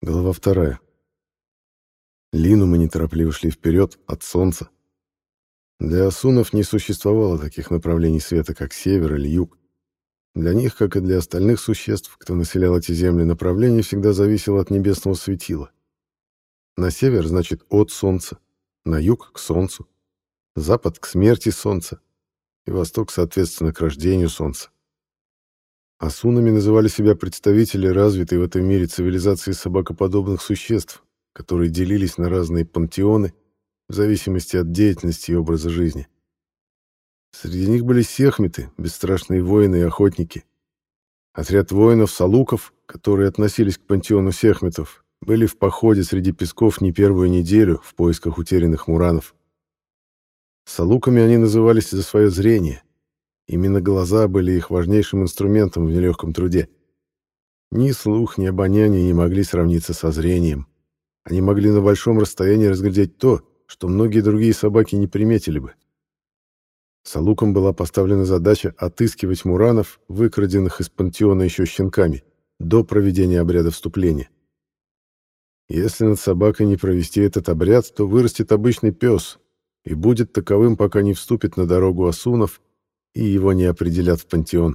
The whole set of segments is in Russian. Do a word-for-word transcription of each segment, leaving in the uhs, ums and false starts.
Глава вторая. Линумы неторопливо шли вперед от солнца. Для асунов не существовало таких направлений света, как север или юг. Для них, как и для остальных существ, кто населял эти земли, направление всегда зависело от небесного светила. На север значит от солнца, на юг — к солнцу, запад — к смерти солнца, и восток, соответственно, к рождению солнца. Асунами называли себя представители развитой в этом мире цивилизации собакоподобных существ, которые делились на разные пантеоны в зависимости от деятельности и образа жизни. Среди них были сехмиты, бесстрашные воины и охотники. Отряд воинов-салуков, которые относились к пантеону сехмитов, были в походе среди песков не первую неделю в поисках утерянных муранов. Салуками они назывались за свое зрение. Именно глаза были их важнейшим инструментом в нелегком труде. Ни слух, ни обоняние не могли сравниться со зрением. Они могли на большом расстоянии разглядеть то, что многие другие собаки не приметили бы. Салукам была поставлена задача отыскивать муранов, выкраденных из пантеона еще щенками, до проведения обряда вступления. Если над собакой не провести этот обряд, то вырастет обычный пес и будет таковым, пока не вступит на дорогу асунов и его не определят в пантеон.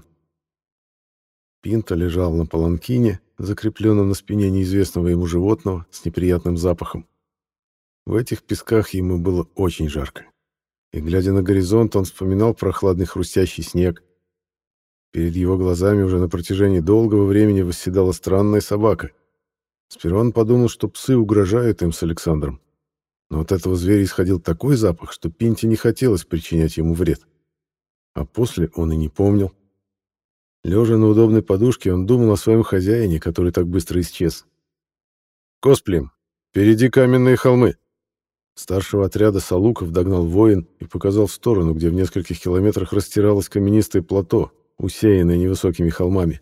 Пинто лежал на паланкине, закрепленном на спине неизвестного ему животного с неприятным запахом. В этих песках ему было очень жарко. И, глядя на горизонт, он вспоминал прохладный хрустящий снег. Перед его глазами уже на протяжении долгого времени восседала странная собака. Сперва он подумал, что псы угрожают им с Александром. Но от этого зверя исходил такой запах, что Пинте не хотелось причинять ему вред. А после он и не помнил. Лежа на удобной подушке, он думал о своем хозяине, который так быстро исчез. «Косплим, впереди каменные холмы!» Старшего отряда салуков догнал воин и показал в сторону, где в нескольких километрах растиралось каменистое плато, усеянное невысокими холмами.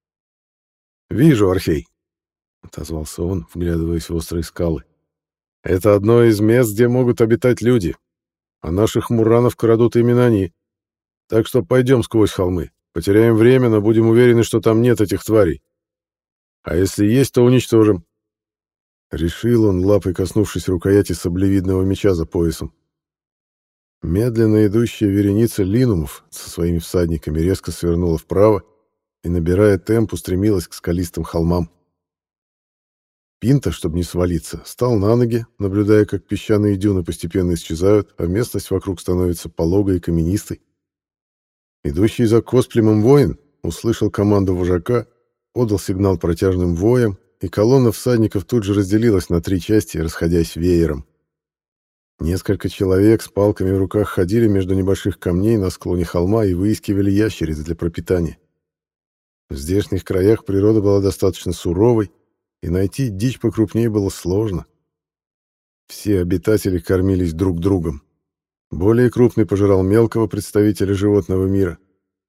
«Вижу, Орфей!» — отозвался он, вглядываясь в острые скалы. «Это одно из мест, где могут обитать люди, а наших муранов крадут именно они. Так что пойдем сквозь холмы. Потеряем время, но будем уверены, что там нет этих тварей. А если есть, то уничтожим». Решил он, лапой коснувшись рукояти саблевидного меча за поясом. Медленно идущая вереница линумов со своими всадниками резко свернула вправо и, набирая темп, устремилась к скалистым холмам. Пинто, чтобы не свалиться, встал на ноги, наблюдая, как песчаные дюны постепенно исчезают, а местность вокруг становится пологой и каменистой. Идущий за Косплимом воин услышал команду вожака, подал сигнал протяжным воем, и колонна всадников тут же разделилась на три части, расходясь веером. Несколько человек с палками в руках ходили между небольших камней на склоне холма и выискивали ящериц для пропитания. В здешних краях природа была достаточно суровой, и найти дичь покрупнее было сложно. Все обитатели кормились друг другом. Более крупный пожирал мелкого представителя животного мира.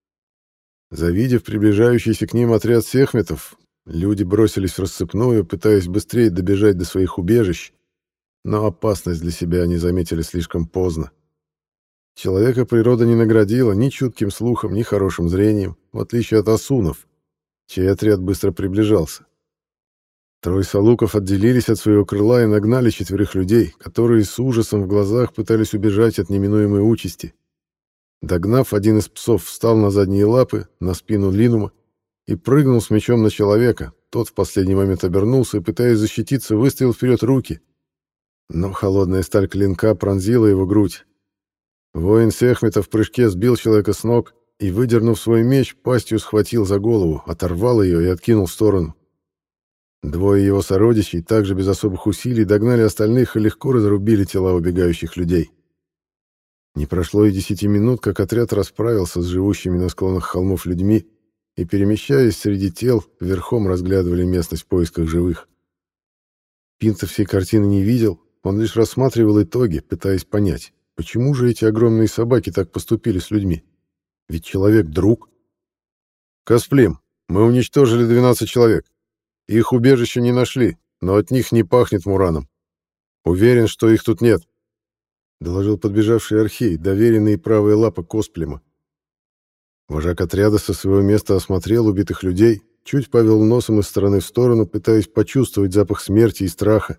Завидев приближающийся к ним отряд сехметов, люди бросились в рассыпную, пытаясь быстрее добежать до своих убежищ, но опасность для себя они заметили слишком поздно. Человека природа не наградила ни чутким слухом, ни хорошим зрением, в отличие от асунов, чей отряд быстро приближался. Трое салуков отделились от своего крыла и нагнали четверых людей, которые с ужасом в глазах пытались убежать от неминуемой участи. Догнав, один из псов встал на задние лапы, на спину линума, и прыгнул с мечом на человека. Тот в последний момент обернулся и, пытаясь защититься, выставил вперед руки. Но холодная сталь клинка пронзила его грудь. Воин Сехмета в прыжке сбил человека с ног и, выдернув свой меч, пастью схватил за голову, оторвал ее и откинул в сторону. Двое его сородичей также без особых усилий догнали остальных и легко разрубили тела убегающих людей. Не прошло и десяти минут, как отряд расправился с живущими на склонах холмов людьми и, перемещаясь среди тел, верхом разглядывали местность в поисках живых. Пинто всей картины не видел, он лишь рассматривал итоги, пытаясь понять, почему же эти огромные собаки так поступили с людьми. Ведь человек — друг. «Косплим, мы уничтожили двенадцать человек. Их убежище не нашли, но от них не пахнет мураном. Уверен, что их тут нет», — доложил подбежавший Архей, доверенный правая лапа Косплима. Вожак отряда со своего места осмотрел убитых людей, чуть повел носом из стороны в сторону, пытаясь почувствовать запах смерти и страха.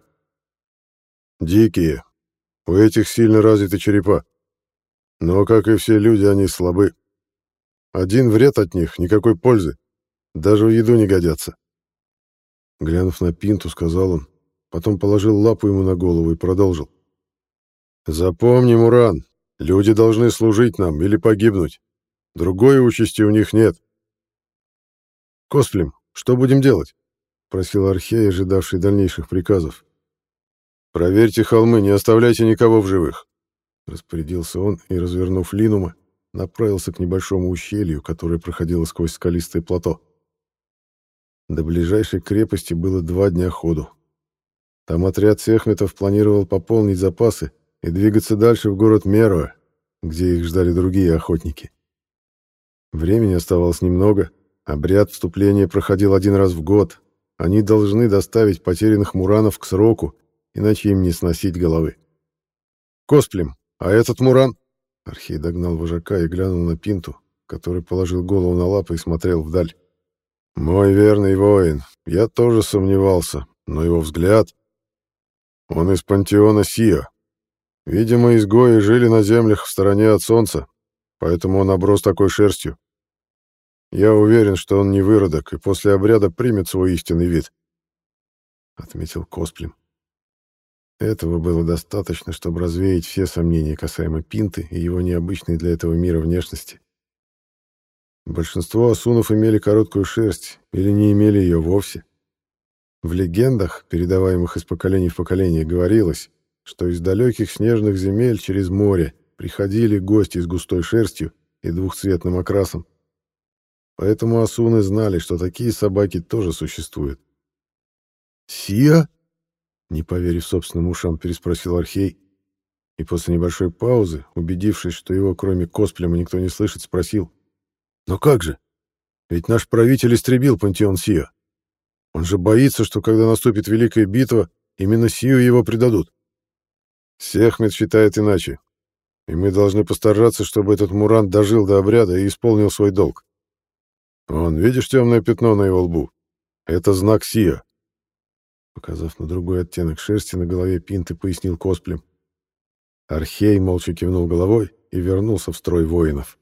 «Дикие. У этих сильно развиты черепа. Но, как и все люди, они слабы. Один вред от них, никакой пользы. Даже в еду не годятся». Глянув на Пинту, сказал он, потом положил лапу ему на голову и продолжил. «Запомни, Муран, люди должны служить нам или погибнуть. Другой участи у них нет». «Косплем, что будем делать?» — просил Архей, ожидавший дальнейших приказов. «Проверьте холмы, не оставляйте никого в живых», — распорядился он и, развернув Линума, направился к небольшому ущелью, которое проходило сквозь скалистое плато. До ближайшей крепости было два дня ходу. Там отряд сехметов планировал пополнить запасы и двигаться дальше в город Меруа, где их ждали другие охотники. Времени оставалось немного, обряд вступления проходил один раз в год. Они должны доставить потерянных муранов к сроку, иначе им не сносить головы. «Косплем, а этот муран?» Архей догнал вожака и глянул на Пинту, который положил голову на лапы и смотрел вдаль. «Мой верный воин, я тоже сомневался, но его взгляд... Он из пантеона Сиа. Видимо, изгои жили на землях в стороне от солнца, поэтому он оброс такой шерстью. Я уверен, что он не выродок и после обряда примет свой истинный вид», — отметил Косплем. Этого было достаточно, чтобы развеять все сомнения касаемо Пинты и его необычной для этого мира внешности. Большинство асунов имели короткую шерсть или не имели ее вовсе. В легендах, передаваемых из поколения в поколение, говорилось, что из далеких снежных земель через море приходили гости с густой шерстью и двухцветным окрасом. Поэтому асуны знали, что такие собаки тоже существуют. «Сия?» — не поверив собственным ушам, переспросил Архей, и после небольшой паузы, убедившись, что его кроме Косплема никто не слышит, спросил: «Но как же? Ведь наш правитель истребил пантеон Сиа. Он же боится, что когда наступит великая битва, именно Сию его предадут». «Сехмет считает иначе, и мы должны постараться, чтобы этот Муран дожил до обряда и исполнил свой долг. Вон, видишь темное пятно на его лбу? Это знак Сиа». Показав на другой оттенок шерсти на голове Пинты, пояснил Косплем. Архей молча кивнул головой и вернулся в строй воинов.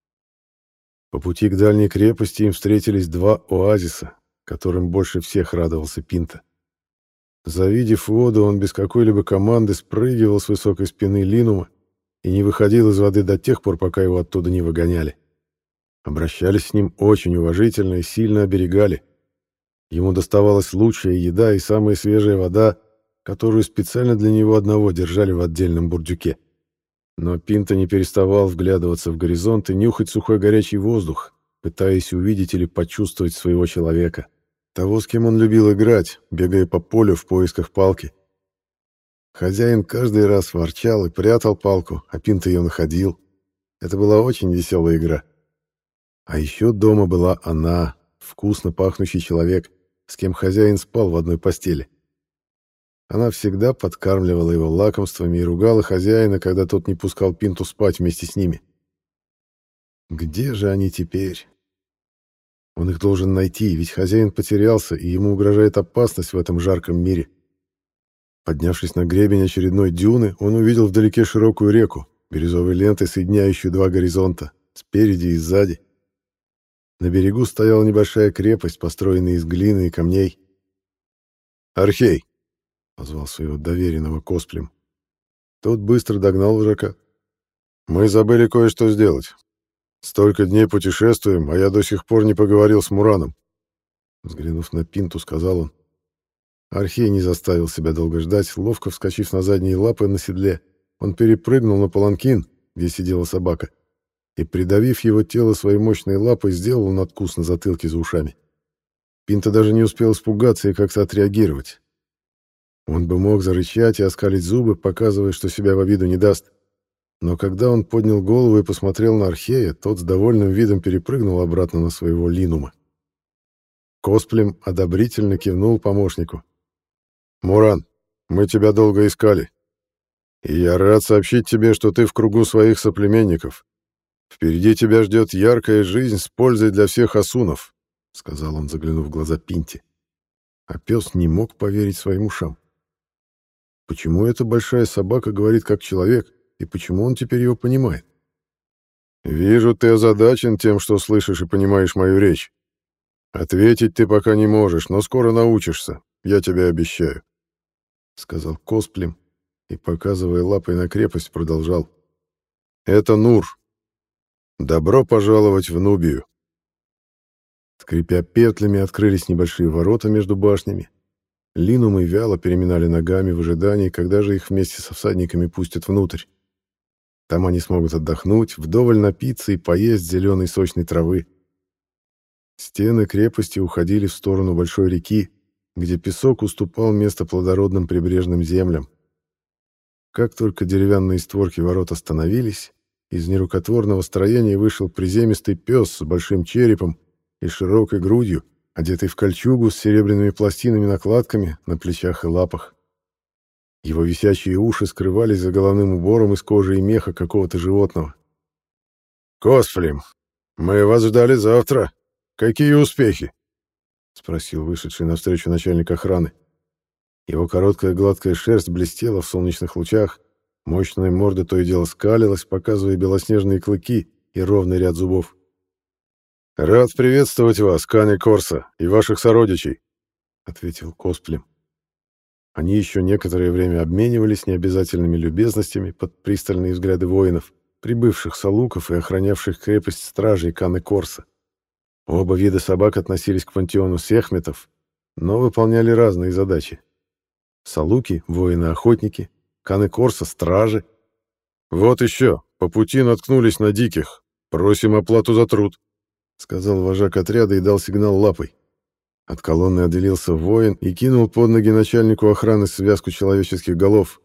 По пути к дальней крепости им встретились два оазиса, которым больше всех радовался Пинта. Завидев воду, он без какой-либо команды спрыгивал с высокой спины Линума и не выходил из воды до тех пор, пока его оттуда не выгоняли. Обращались с ним очень уважительно и сильно оберегали. Ему доставалась лучшая еда и самая свежая вода, которую специально для него одного держали в отдельном бурдюке. Но Пинта не переставал вглядываться в горизонт и нюхать сухой горячий воздух, пытаясь увидеть или почувствовать своего человека, того, с кем он любил играть, бегая по полю в поисках палки. Хозяин каждый раз ворчал и прятал палку, а Пинта ее находил. Это была очень веселая игра. А еще дома была она, вкусно пахнущий человек, с кем хозяин спал в одной постели. Она всегда подкармливала его лакомствами и ругала хозяина, когда тот не пускал Пинту спать вместе с ними. Где же они теперь? Он их должен найти, ведь хозяин потерялся, и ему угрожает опасность в этом жарком мире. Поднявшись на гребень очередной дюны, он увидел вдалеке широкую реку, бирюзовой лентой, соединяющую два горизонта, спереди и сзади. На берегу стояла небольшая крепость, построенная из глины и камней. «Архей!» — позвал своего доверенного Косплем. Тот быстро догнал вожака. «Мы забыли кое-что сделать. Столько дней путешествуем, а я до сих пор не поговорил с Мураном». Взглянув на Пинту, сказал он. Архей не заставил себя долго ждать. Ловко вскочив на задние лапы на седле, он перепрыгнул на паланкин, где сидела собака, и, придавив его тело своей мощной лапой, сделал надкус на затылке за ушами. Пинта даже не успел испугаться и как-то отреагировать. Он бы мог зарычать и оскалить зубы, показывая, что себя в обиду не даст. Но когда он поднял голову и посмотрел на Архея, тот с довольным видом перепрыгнул обратно на своего Линума. Косплем одобрительно кивнул помощнику. «Муран, мы тебя долго искали. И я рад сообщить тебе, что ты в кругу своих соплеменников. Впереди тебя ждет яркая жизнь с пользой для всех асунов. — сказал он, заглянув в глаза Пинте. А пес не мог поверить своим ушам. Почему эта большая собака говорит как человек, и почему он теперь его понимает? «Вижу, ты озадачен тем, что слышишь и понимаешь мою речь. Ответить ты пока не можешь, но скоро научишься, я тебе обещаю», — сказал Косплем и, показывая лапой на крепость, продолжал. «Это Нур. Добро пожаловать в Нубию». Скрипя петлями, открылись небольшие ворота между башнями. Линумы вяло переминали ногами в ожидании, когда же их вместе со всадниками пустят внутрь. Там они смогут отдохнуть, вдоволь напиться и поесть зеленой сочной травы. Стены крепости уходили в сторону большой реки, где песок уступал место плодородным прибрежным землям. Как только деревянные створки ворот остановились, из нерукотворного строения вышел приземистый пес с большим черепом и широкой грудью, одетый в кольчугу с серебряными пластинами-накладками на плечах и лапах. Его висячие уши скрывались за головным убором из кожи и меха какого-то животного. «Косфлим, мы вас ждали завтра. Какие успехи?» — спросил вышедший навстречу начальник охраны. Его короткая гладкая шерсть блестела в солнечных лучах, мощная морда то и дело скалилась, показывая белоснежные клыки и ровный ряд зубов. «Рад приветствовать вас, Кане Корса, и ваших сородичей», — ответил Косплем. Они еще некоторое время обменивались необязательными любезностями под пристальные взгляды воинов, прибывших с Алуков и охранявших крепость стражей Кане Корса. Оба вида собак относились к пантеону сехметов, но выполняли разные задачи. Салуки — воины-охотники, Кане Корса — стражи. «Вот еще, по пути наткнулись на диких. Просим оплату за труд», — сказал вожак отряда и дал сигнал лапой. От колонны отделился воин и кинул под ноги начальнику охраны связку человеческих голов.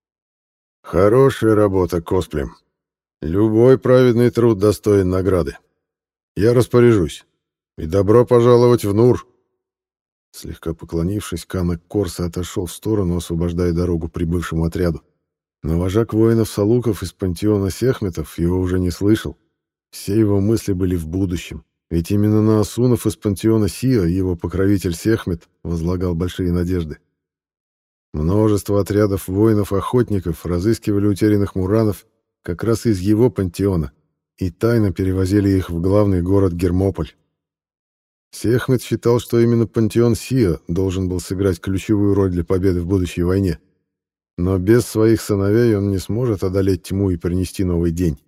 «Хорошая работа, Косплем. Любой праведный труд достоин награды. Я распоряжусь. И добро пожаловать в Нур». Слегка поклонившись, Кане Корса отошел в сторону, освобождая дорогу прибывшему отряду. Но вожак воинов-салуков из пантеона сехметов его уже не слышал. Все его мысли были в будущем. Ведь именно на асунов из пантеона Сиа его покровитель Сехмет возлагал большие надежды. Множество отрядов воинов-охотников разыскивали утерянных муранов как раз из его пантеона и тайно перевозили их в главный город Гермополь. Сехмет считал, что именно пантеон Сиа должен был сыграть ключевую роль для победы в будущей войне. Но без своих сыновей он не сможет одолеть тьму и принести новый день.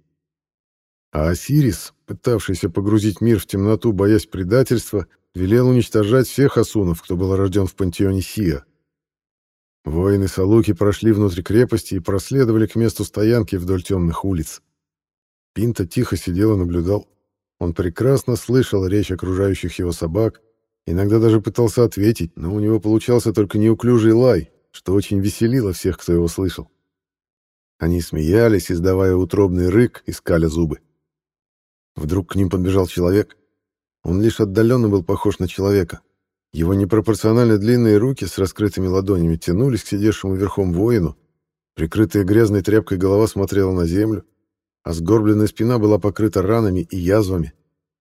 А Осирис, пытавшийся погрузить мир в темноту, боясь предательства, велел уничтожать всех асунов, кто был рожден в пантеоне Сиа. Воины Салуки прошли внутрь крепости и проследовали к месту стоянки вдоль темных улиц. Пинта тихо сидел и наблюдал. Он прекрасно слышал речь окружающих его собак, иногда даже пытался ответить, но у него получался только неуклюжий лай, что очень веселило всех, кто его слышал. Они смеялись, издавая утробный рык и скаля зубы. Вдруг к ним подбежал человек. Он лишь отдаленно был похож на человека. Его непропорционально длинные руки с раскрытыми ладонями тянулись к сидевшему верхом воину. Прикрытая грязной тряпкой голова смотрела на землю, а сгорбленная спина была покрыта ранами и язвами.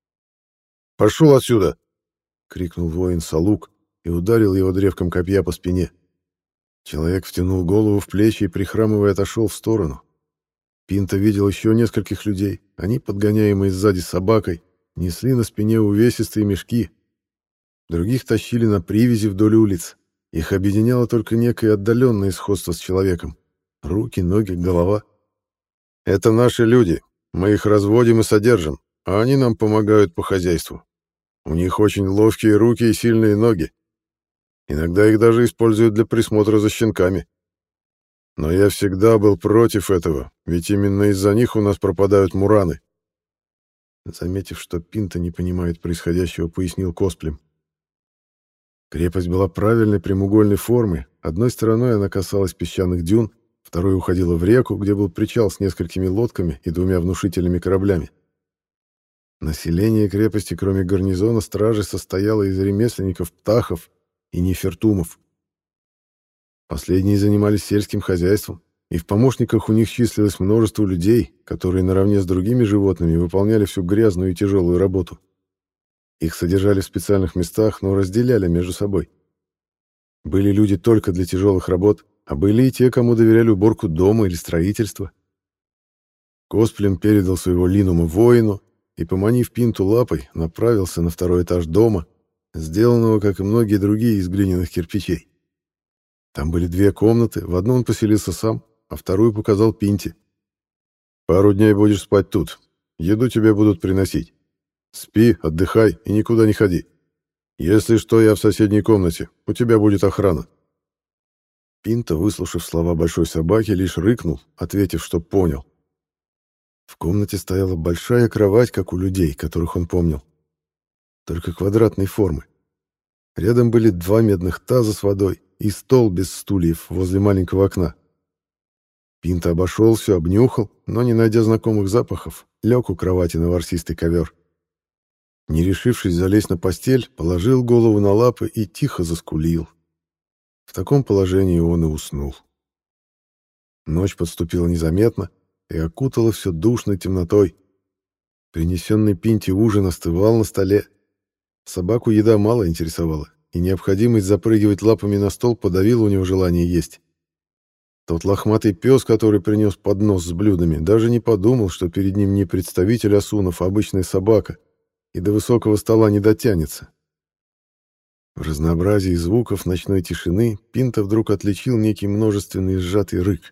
«Пошел отсюда!» — крикнул воин Салук и ударил его древком копья по спине. Человек втянул голову в плечи и, прихрамывая, отошел в сторону. Пинта видел еще нескольких людей. Они, подгоняемые сзади собакой, несли на спине увесистые мешки. Других тащили на привязи вдоль улиц. Их объединяло только некое отдаленное сходство с человеком. Руки, ноги, голова. «Это наши люди. Мы их разводим и содержим, а они нам помогают по хозяйству. У них очень ловкие руки и сильные ноги. Иногда их даже используют для присмотра за щенками. Но я всегда был против этого, ведь именно из-за них у нас пропадают мураны». Заметив, что Пинта не понимает происходящего, пояснил Косплем. Крепость была правильной прямоугольной формы. Одной стороной она касалась песчаных дюн, второй уходила в реку, где был причал с несколькими лодками и двумя внушительными кораблями. Население крепости, кроме гарнизона стражи, состояло из ремесленников, птахов и нефертумов. Последние занимались сельским хозяйством, и в помощниках у них числилось множество людей, которые наравне с другими животными выполняли всю грязную и тяжелую работу. Их содержали в специальных местах, но разделяли между собой. Были люди только для тяжелых работ, а были и те, кому доверяли уборку дома или строительство. Косплем передал своего линума воину и, поманив Пинту лапой, направился на второй этаж дома, сделанного, как и многие другие, из глиняных кирпичей. Там были две комнаты, в одну он поселился сам, а вторую показал Пинте. «Пару дней будешь спать тут. Еду тебе будут приносить. Спи, отдыхай и никуда не ходи. Если что, я в соседней комнате. У тебя будет охрана». Пинта, выслушав слова большой собаки, лишь рыкнул, ответив, что понял. В комнате стояла большая кровать, как у людей, которых он помнил, только квадратной формы. Рядом были два медных таза с водой и стол без стульев возле маленького окна. Пинта обошел все, обнюхал, но, не найдя знакомых запахов, лег у кровати на ворсистый ковер. Не решившись залезть на постель, положил голову на лапы и тихо заскулил. В таком положении он и уснул. Ночь подступила незаметно и окутала все душной темнотой. Принесенный Пинте ужин остывал на столе. Собаку еда мало интересовала, и необходимость запрыгивать лапами на стол подавила у него желание есть. Тот лохматый пес, который принес поднос с блюдами, даже не подумал, что перед ним не представитель Асунов, а обычная собака, и до высокого стола не дотянется. В разнообразии звуков ночной тишины Пинта вдруг отличил некий множественный сжатый рык.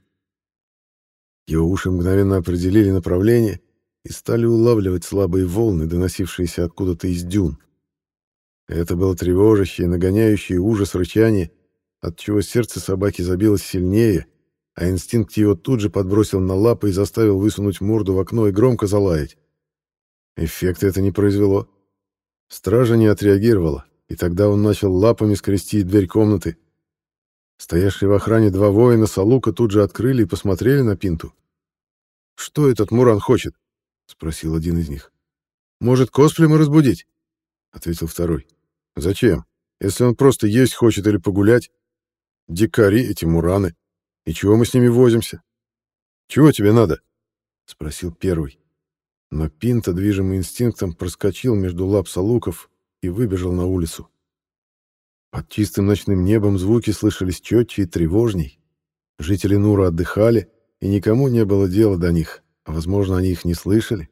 Его уши мгновенно определили направление и стали улавливать слабые волны, доносившиеся откуда-то из дюн. Это было тревожащее, нагоняющее ужас рычание, отчего сердце собаки забилось сильнее, а инстинкт его тут же подбросил на лапы и заставил высунуть морду в окно и громко залаять. Эффекта это не произвело. Стража не отреагировала, и тогда он начал лапами скрести дверь комнаты. Стоявшие в охране два воина Салука тут же открыли и посмотрели на Пинту. «Что этот Муран хочет?» — спросил один из них. «Может, Косплема разбудить?» — ответил второй. «Зачем? Если он просто есть хочет или погулять? Дикари эти Мураны. И чего мы с ними возимся? Чего тебе надо?» — спросил первый. Но Пинта, движимый инстинктом, проскочил между лап Салуков и выбежал на улицу. Под чистым ночным небом звуки слышались четче и тревожней. Жители Нура отдыхали, и никому не было дела до них, а, возможно, они их не слышали.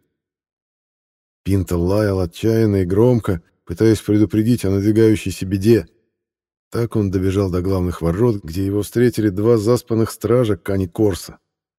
Пинта лаял отчаянно и громко, пытаясь предупредить о надвигающейся беде. Так он добежал до главных ворот, где его встретили два заспанных стража Кани Корса.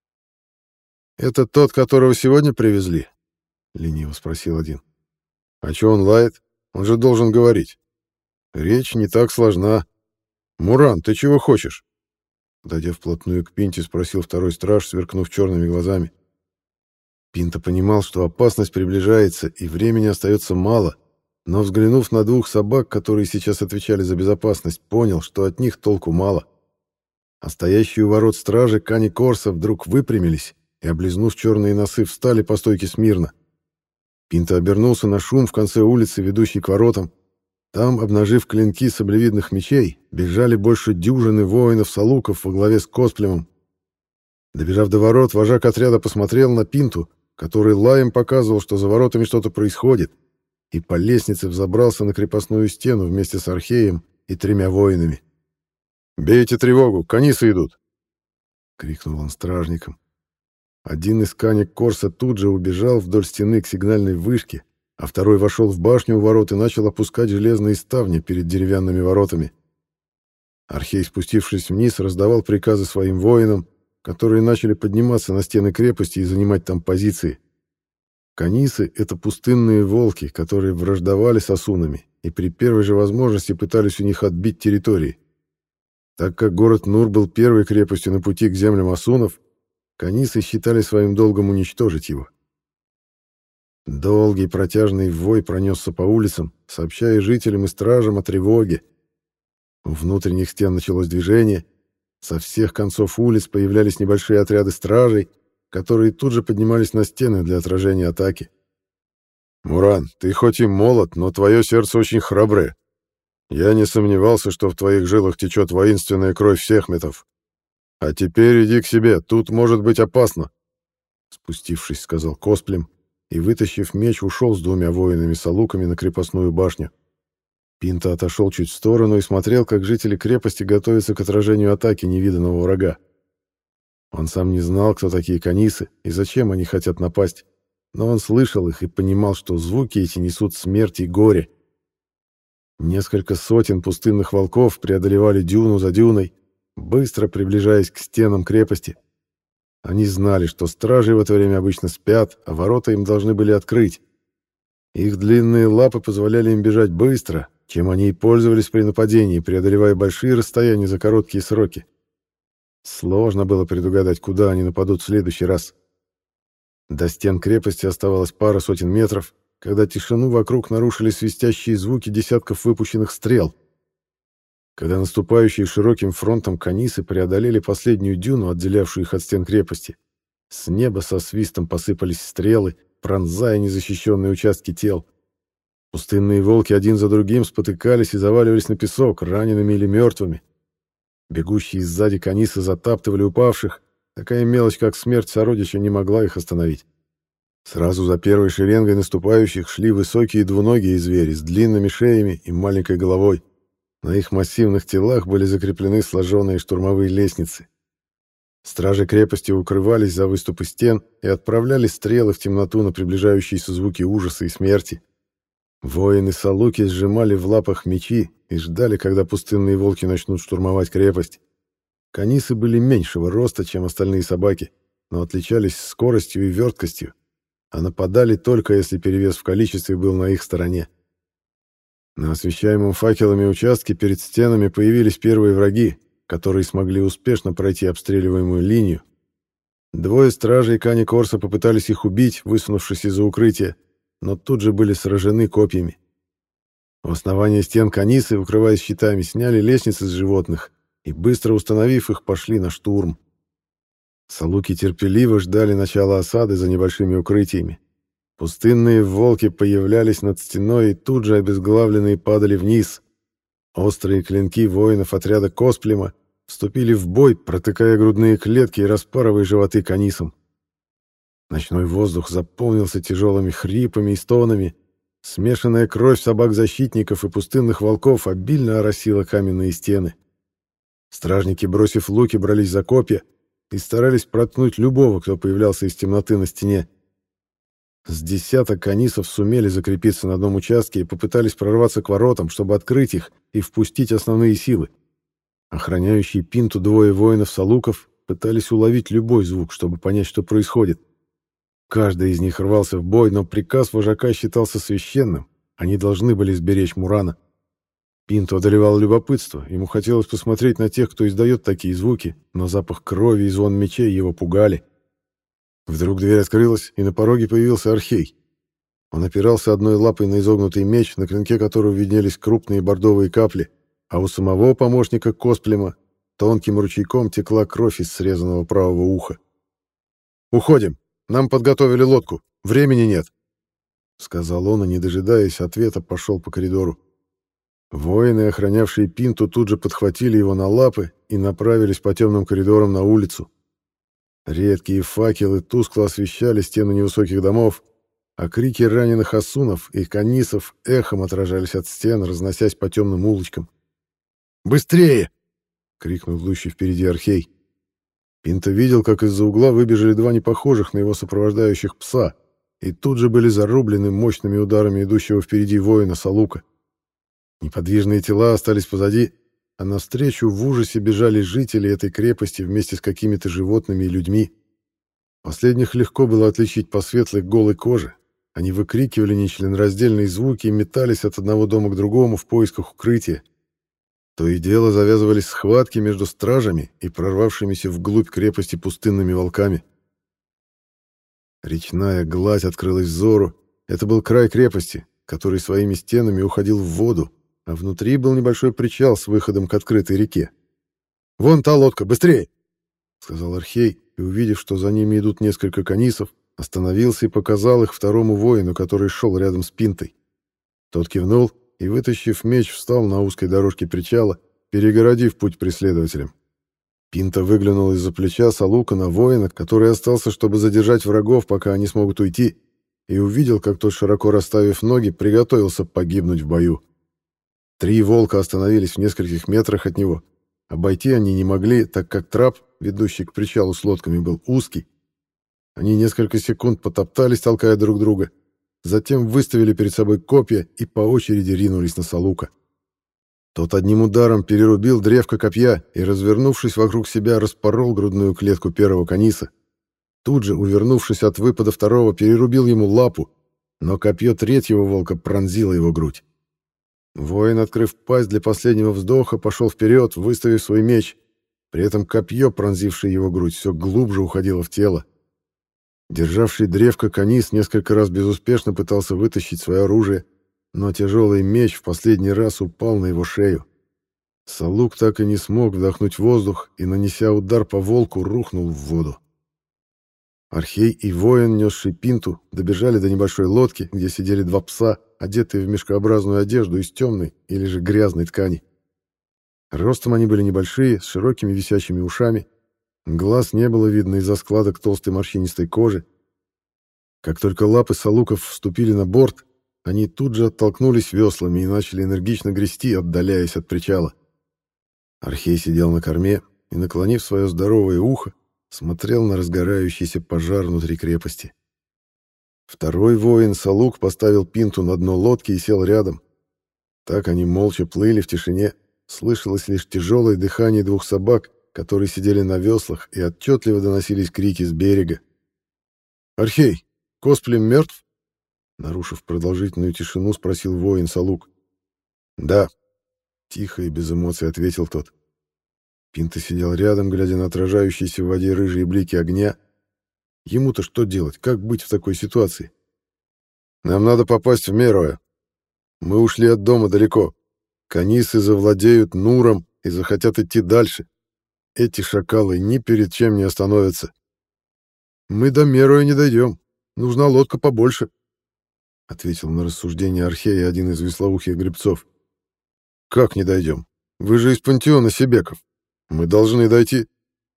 «Это тот, которого сегодня привезли?» — лениво спросил один. «А чё он лает? Он же должен говорить. Речь не так сложна. Муран, ты чего хочешь?» Подойдя вплотную к Пинте, спросил второй страж, сверкнув черными глазами. Пинта понимал, что опасность приближается, и времени остается мало, но, взглянув на двух собак, которые сейчас отвечали за безопасность, понял, что от них толку мало. А стоящие у ворот стражи Кани Корса вдруг выпрямились и, облизнув черные носы, встали по стойке смирно. Пинта обернулся на шум в конце улицы, ведущей к воротам. Там, обнажив клинки саблевидных мечей, бежали больше дюжины воинов-салуков во главе с Косплемом. Добежав до ворот, вожак отряда посмотрел на Пинту, который лаем показывал, что за воротами что-то происходит, и по лестнице взобрался на крепостную стену вместе с Археем и тремя воинами. «Бейте тревогу, канисы идут!» — крикнул он стражникам. Один из канек Корса тут же убежал вдоль стены к сигнальной вышке, а второй вошел в башню у ворот и начал опускать железные ставни перед деревянными воротами. Архей, спустившись вниз, раздавал приказы своим воинам, которые начали подниматься на стены крепости и занимать там позиции. Канисы — это пустынные волки, которые враждовали с асунами и при первой же возможности пытались у них отбить территории. Так как город Нур был первой крепостью на пути к землям асунов, канисы считали своим долгом уничтожить его. Долгий протяжный вой пронесся по улицам, сообщая жителям и стражам о тревоге. У внутренних стен началось движение. Со всех концов улиц появлялись небольшие отряды стражей, которые тут же поднимались на стены для отражения атаки. «Муран, ты хоть и молод, но твое сердце очень храброе. Я не сомневался, что в твоих жилах течет воинственная кровь сехметов. А теперь иди к себе, тут может быть опасно», — спустившись, сказал Косплем, и, вытащив меч, ушел с двумя воинами с луками на крепостную башню. Пинто отошел чуть в сторону и смотрел, как жители крепости готовятся к отражению атаки невиданного врага. Он сам не знал, кто такие канисы и зачем они хотят напасть, но он слышал их и понимал, что звуки эти несут смерть и горе. Несколько сотен пустынных волков преодолевали дюну за дюной, быстро приближаясь к стенам крепости. Они знали, что стражи в это время обычно спят, а ворота им должны были открыть. Их длинные лапы позволяли им бежать быстро, чем они и пользовались при нападении, преодолевая большие расстояния за короткие сроки. Сложно было предугадать, куда они нападут в следующий раз. До стен крепости оставалось пара сотен метров, когда тишину вокруг нарушили свистящие звуки десятков выпущенных стрел. Когда наступающие широким фронтом канисы преодолели последнюю дюну, отделявшую их от стен крепости, с неба со свистом посыпались стрелы, пронзая незащищенные участки тел. Пустынные волки один за другим спотыкались и заваливались на песок, ранеными или мертвыми. Бегущие сзади канисы затаптывали упавших. Такая мелочь, как смерть сородича, не могла их остановить. Сразу за первой шеренгой наступающих шли высокие двуногие звери с длинными шеями и маленькой головой. На их массивных телах были закреплены сложенные штурмовые лестницы. Стражи крепости укрывались за выступы стен и отправляли стрелы в темноту на приближающиеся звуки ужаса и смерти. Воины Салуки сжимали в лапах мечи и ждали, когда пустынные волки начнут штурмовать крепость. Канисы были меньшего роста, чем остальные собаки, но отличались скоростью и верткостью, а нападали только если перевес в количестве был на их стороне. На освещаемом факелами участке перед стенами появились первые враги, которые смогли успешно пройти обстреливаемую линию. Двое стражей Кани Корса попытались их убить, высунувшись из-за укрытия, но тут же были сражены копьями. В основании стен канисы, укрываясь щитами, сняли лестницы с животных и, быстро установив их, пошли на штурм. Салуки терпеливо ждали начала осады за небольшими укрытиями. Пустынные волки появлялись над стеной и тут же обезглавленные падали вниз. Острые клинки воинов отряда Косплема вступили в бой, протыкая грудные клетки и распарывая животы канисам. Ночной воздух заполнился тяжелыми хрипами и стонами. Смешанная кровь собак-защитников и пустынных волков обильно оросила каменные стены. Стражники, бросив луки, брались за копья и старались проткнуть любого, кто появлялся из темноты на стене. С десяток канисов сумели закрепиться на одном участке и попытались прорваться к воротам, чтобы открыть их и впустить основные силы. Охраняющие Пинту двое воинов-салуков пытались уловить любой звук, чтобы понять, что происходит. Каждый из них рвался в бой, но приказ вожака считался священным. Они должны были сберечь Мурана. Пинту одолевало любопытство. Ему хотелось посмотреть на тех, кто издает такие звуки, но запах крови и звон мечей его пугали. Вдруг дверь открылась, и на пороге появился Архей. Он опирался одной лапой на изогнутый меч, на клинке которого виднелись крупные бордовые капли, а у самого помощника Косплема тонким ручейком текла кровь из срезанного правого уха. «Уходим! Нам подготовили лодку. Времени нет!» — сказал он, и, не дожидаясь ответа, пошел по коридору. Воины, охранявшие Пинту, тут же подхватили его на лапы и направились по темным коридорам на улицу. Редкие факелы тускло освещали стены невысоких домов, а крики раненых асунов и канисов эхом отражались от стен, разносясь по темным улочкам. «Быстрее!» — крикнул идущий впереди Архей. Пинто видел, как из-за угла выбежали два непохожих на его сопровождающих пса, и тут же были зарублены мощными ударами идущего впереди воина Салука. Неподвижные тела остались позади, а навстречу в ужасе бежали жители этой крепости вместе с какими-то животными и людьми. Последних легко было отличить по светлой голой коже. Они выкрикивали нечленораздельные звуки и метались от одного дома к другому в поисках укрытия. То и дело завязывались схватки между стражами и прорвавшимися вглубь крепости пустынными волками. Речная гладь открылась взору. Это был край крепости, который своими стенами уходил в воду, а внутри был небольшой причал с выходом к открытой реке. «Вон та лодка, быстрее!» — сказал Архей, и, увидев, что за ними идут несколько канисов, остановился и показал их второму воину, который шел рядом с Пинтой. Тот кивнул и, вытащив меч, встал на узкой дорожке причала, перегородив путь преследователям. Пинта выглянул из-за плеча Салука на воина, который остался, чтобы задержать врагов, пока они смогут уйти, и увидел, как тот, широко расставив ноги, приготовился погибнуть в бою. Три волка остановились в нескольких метрах от него. Обойти они не могли, так как трап, ведущий к причалу с лодками, был узкий. Они несколько секунд потоптались, толкая друг друга, затем выставили перед собой копья и по очереди ринулись на Салука. Тот одним ударом перерубил древко копья и, развернувшись вокруг себя, распорол грудную клетку первого каниса. Тут же, увернувшись от выпада второго, перерубил ему лапу, но копье третьего волка пронзило его грудь. Воин, открыв пасть для последнего вздоха, пошел вперед, выставив свой меч. При этом копье, пронзившее его грудь, все глубже уходило в тело. Державший древко канис несколько раз безуспешно пытался вытащить свое оружие, но тяжелый меч в последний раз упал на его шею. Салук так и не смог вдохнуть воздух и, нанеся удар по волку, рухнул в воду. Архей и воин, несший Пинту, добежали до небольшой лодки, где сидели два пса, одетые в мешкообразную одежду из темной или же грязной ткани. Ростом они были небольшие, с широкими висячими ушами. Глаз не было видно из-за складок толстой морщинистой кожи. Как только лапы салуков вступили на борт, они тут же оттолкнулись веслами и начали энергично грести, отдаляясь от причала. Архей сидел на корме и, наклонив свое здоровое ухо, смотрел на разгорающийся пожар внутри крепости. Второй воин, Салук, поставил Пинту на дно лодки и сел рядом. Так они молча плыли в тишине, слышалось лишь тяжелое дыхание двух собак, которые сидели на веслах, и отчетливо доносились крики с берега. «Архей, Косплем мертв?» Нарушив продолжительную тишину, спросил воин Салук. «Да», — тихо и без эмоций ответил тот. Пинта сидел рядом, глядя на отражающиеся в воде рыжие блики огня. Ему-то что делать? Как быть в такой ситуации? «Нам надо попасть в Мероя. Мы ушли от дома далеко. Канисы завладеют Нуром и захотят идти дальше. Эти шакалы ни перед чем не остановятся. Мы до Мероя не дойдем. Нужна лодка побольше», — ответил на рассуждение Архея один из веслоухих гребцов. «Как не дойдем? Вы же из пантеона Себеков. Мы должны дойти».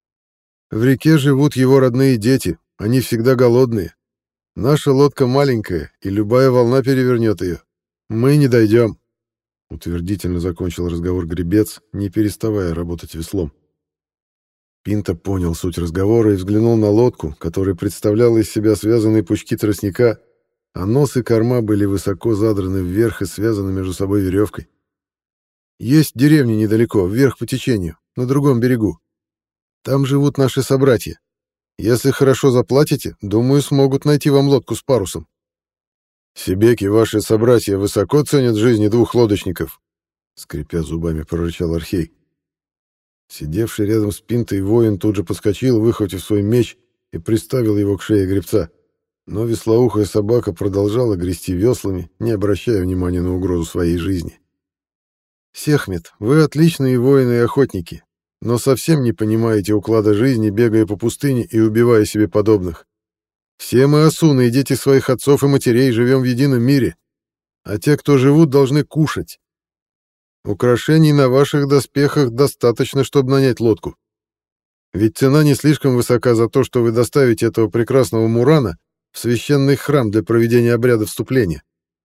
«В реке живут его родные дети. Они всегда голодные. Наша лодка маленькая, и любая волна перевернет ее. Мы не дойдем», — утвердительно закончил разговор гребец, не переставая работать веслом. Пинта понял суть разговора и взглянул на лодку, которая представляла из себя связанные пучки тростника, а нос и корма были высоко задраны вверх и связаны между собой веревкой. «Есть деревня недалеко, вверх по течению, на другом берегу. Там живут наши собратья. Если хорошо заплатите, думаю, смогут найти вам лодку с парусом». «Себеки, ваши собратья, высоко ценят жизни двух лодочников», — скрипя зубами, прорычал Архей. Сидевший рядом с Пинтой воин тут же подскочил, выхватив свой меч, и приставил его к шее гребца. Но веслоухая собака продолжала грести веслами, не обращая внимания на угрозу своей жизни. «Сехмет, вы отличные воины и охотники, но совсем не понимаете уклада жизни, бегая по пустыне и убивая себе подобных. Все мы осуны и дети своих отцов и матерей живем в едином мире, а те, кто живут, должны кушать. Украшений на ваших доспехах достаточно, чтобы нанять лодку. Ведь цена не слишком высока за то, что вы доставите этого прекрасного Мурана в священный храм для проведения обряда вступления.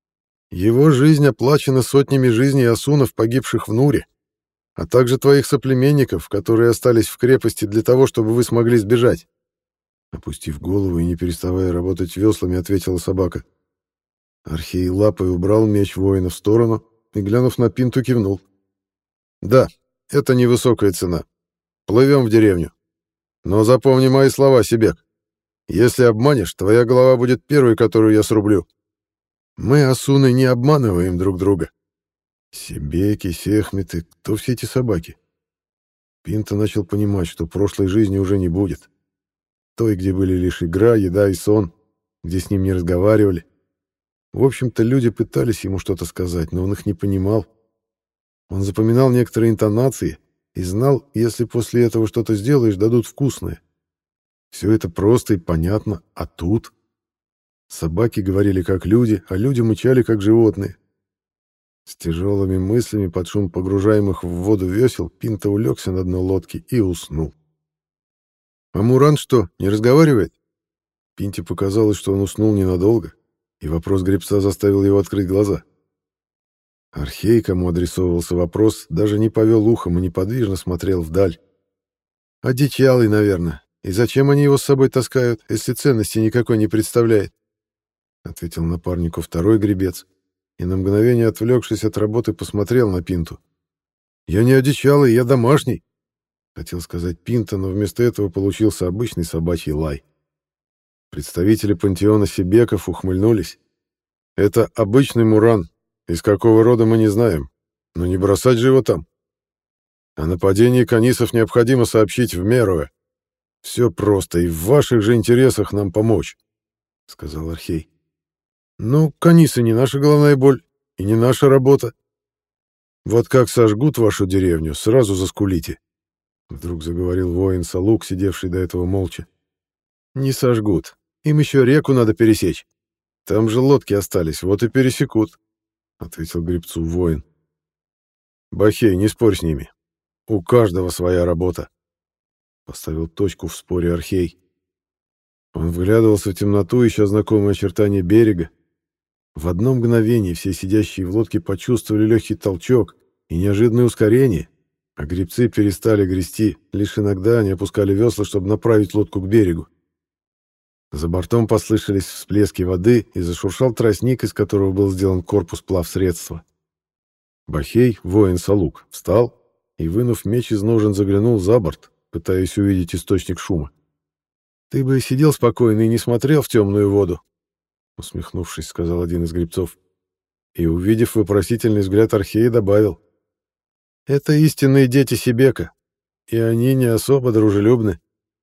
Его жизнь оплачена сотнями жизней асунов, погибших в Нуре, а также твоих соплеменников, которые остались в крепости для того, чтобы вы смогли сбежать». Опустив голову и не переставая работать веслами, ответила собака. Архей лапой убрал меч воина в сторону и, глянув на Пинту, кивнул. «Да, это невысокая цена. Плывем в деревню. Но запомни мои слова, Себек. Если обманешь, твоя голова будет первой, которую я срублю. Мы, асуны, не обманываем друг друга». Себеки, Сехметы, кто все эти собаки? Пинта начал понимать, что прошлой жизни уже не будет. Той, где были лишь игра, еда и сон, где с ним не разговаривали. В общем-то, люди пытались ему что-то сказать, но он их не понимал. Он запоминал некоторые интонации и знал, если после этого что-то сделаешь, дадут вкусное. Все это просто и понятно, а тут... Собаки говорили как люди, а люди мычали как животные. С тяжелыми мыслями под шум погружаемых в воду весел Пинта улегся на дно лодки и уснул. «А Муран что, не разговаривает?» Пинте показалось, что он уснул ненадолго. и вопрос гребца заставил его открыть глаза. Архей, кому адресовывался вопрос, даже не повел ухом и неподвижно смотрел вдаль. «Одичалый, наверное. И зачем они его с собой таскают, если ценности никакой не представляет?» — ответил напарнику второй гребец, и на мгновение, отвлекшись от работы, посмотрел на Пинту. «Я не одичалый, я домашний», — хотел сказать Пинта, но вместо этого получился обычный собачий лай. Представители пантеона Себеков ухмыльнулись. «Это обычный муран. Из какого рода мы не знаем. Но не бросать же его там. О нападении канисов необходимо сообщить в Меруэ. Все просто, и в ваших же интересах нам помочь», — сказал Архей. «Ну, канисы не наша головная боль и не наша работа. Вот как сожгут вашу деревню, сразу заскулите», — вдруг заговорил воин Салук, сидевший до этого молча. «Не сожгут. Им еще реку надо пересечь. Там же лодки остались, вот и пересекут», — ответил гребцу воин. «Бахей, не спорь с ними. У каждого своя работа», — поставил точку в споре Архей. Он вглядывался в темноту, ища знакомые очертания берега. В одно мгновение все сидящие в лодке почувствовали легкий толчок и неожиданное ускорение, а гребцы перестали грести, лишь иногда они опускали весла, чтобы направить лодку к берегу. За бортом послышались всплески воды и зашуршал тростник, из которого был сделан корпус плавсредства. Бахей, воин Салук, встал и, вынув меч из ножен, заглянул за борт, пытаясь увидеть источник шума. «Ты бы сидел спокойно и не смотрел в темную воду», — усмехнувшись, сказал один из гребцов. И, увидев вопросительный взгляд Архея, добавил: «Это истинные дети Себека, и они не особо дружелюбны».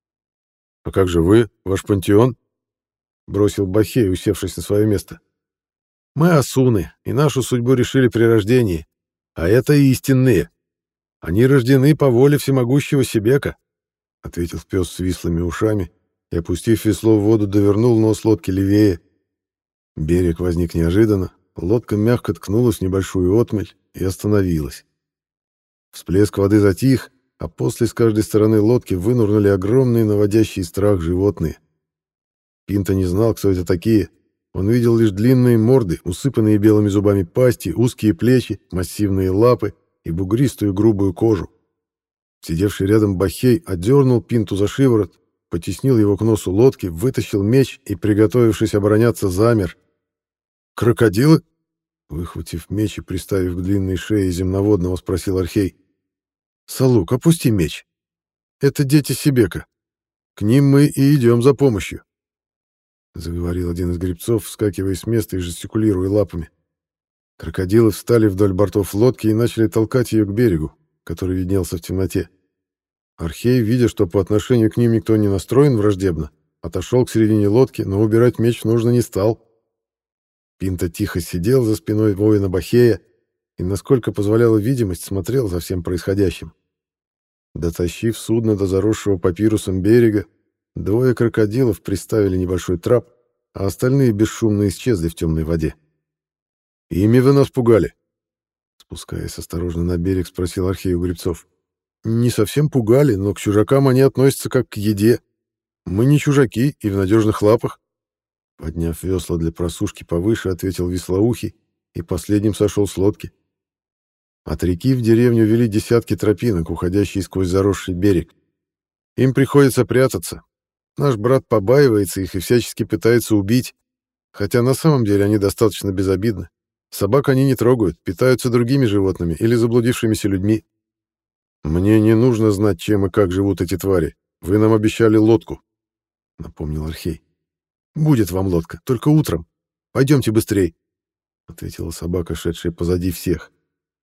«А как же вы, ваш пантеон?» — бросил Бахей, усевшись на свое место. «Мы асуны, и нашу судьбу решили при рождении, а это истинные. Они рождены по воле всемогущего Себека», — ответил пес с вислыми ушами и, опустив весло в воду, довернул нос лодки левее. Берег возник неожиданно, лодка мягко ткнулась в небольшую отмель и остановилась. Всплеск воды затих, а после с каждой стороны лодки вынурнули огромные, наводящие страх животные. Пинта не знал, кто это такие. Он видел лишь длинные морды, усыпанные белыми зубами пасти, узкие плечи, массивные лапы и бугристую грубую кожу. Сидевший рядом Бахей одернул Пинту за шиворот, потеснил его к носу лодки, вытащил меч и, приготовившись обороняться, замер. «Крокодилы?» — выхватив меч и приставив к длинной шее земноводного, спросил Архей. «Салук, опусти меч. Это дети Себека. К ним мы и идем за помощью», — заговорил один из гребцов, вскакивая с места и жестикулируя лапами. Крокодилы встали вдоль бортов лодки и начали толкать ее к берегу, который виднелся в темноте. Архей, видя, что по отношению к ним никто не настроен враждебно, отошел к середине лодки, но убирать меч нужно не стал. Пинта тихо сидел за спиной воина Бахея и, насколько позволяла видимость, смотрел за всем происходящим. Дотащив судно до заросшего папирусом берега, двое крокодилов приставили небольшой трап, а остальные бесшумно исчезли в темной воде. «Ими вы нас пугали?» Спускаясь осторожно на берег, спросил Архей у гребцов. «Не совсем пугали, но к чужакам они относятся как к еде. Мы не чужаки и в надежных лапах». Подняв весла для просушки повыше, ответил Вислоухий и последним сошел с лодки. От реки в деревню вели десятки тропинок, уходящие сквозь заросший берег. Им приходится прятаться. Наш брат побаивается их и всячески пытается убить, хотя на самом деле они достаточно безобидны. Собак они не трогают, питаются другими животными или заблудившимися людьми. «Мне не нужно знать, чем и как живут эти твари. Вы нам обещали лодку», — напомнил Архей. «Будет вам лодка, только утром. Пойдемте быстрей», — ответила собака, шедшая позади всех.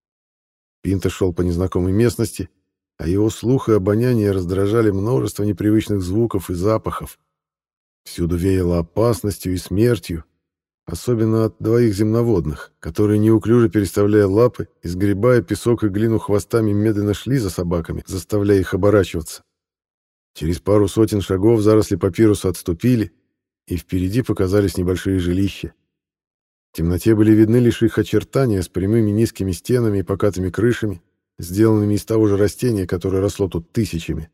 Пинта шел по незнакомой местности, а его слух и обоняние раздражали множество непривычных звуков и запахов. Всюду веяло опасностью и смертью, особенно от двоих земноводных, которые, неуклюже переставляя лапы и сгребая песок и глину хвостами, медленно шли за собаками, заставляя их оборачиваться. Через пару сотен шагов заросли папируса отступили, и впереди показались небольшие жилища. В темноте были видны лишь их очертания с прямыми низкими стенами и покатыми крышами, сделанными из того же растения, которое росло тут тысячами.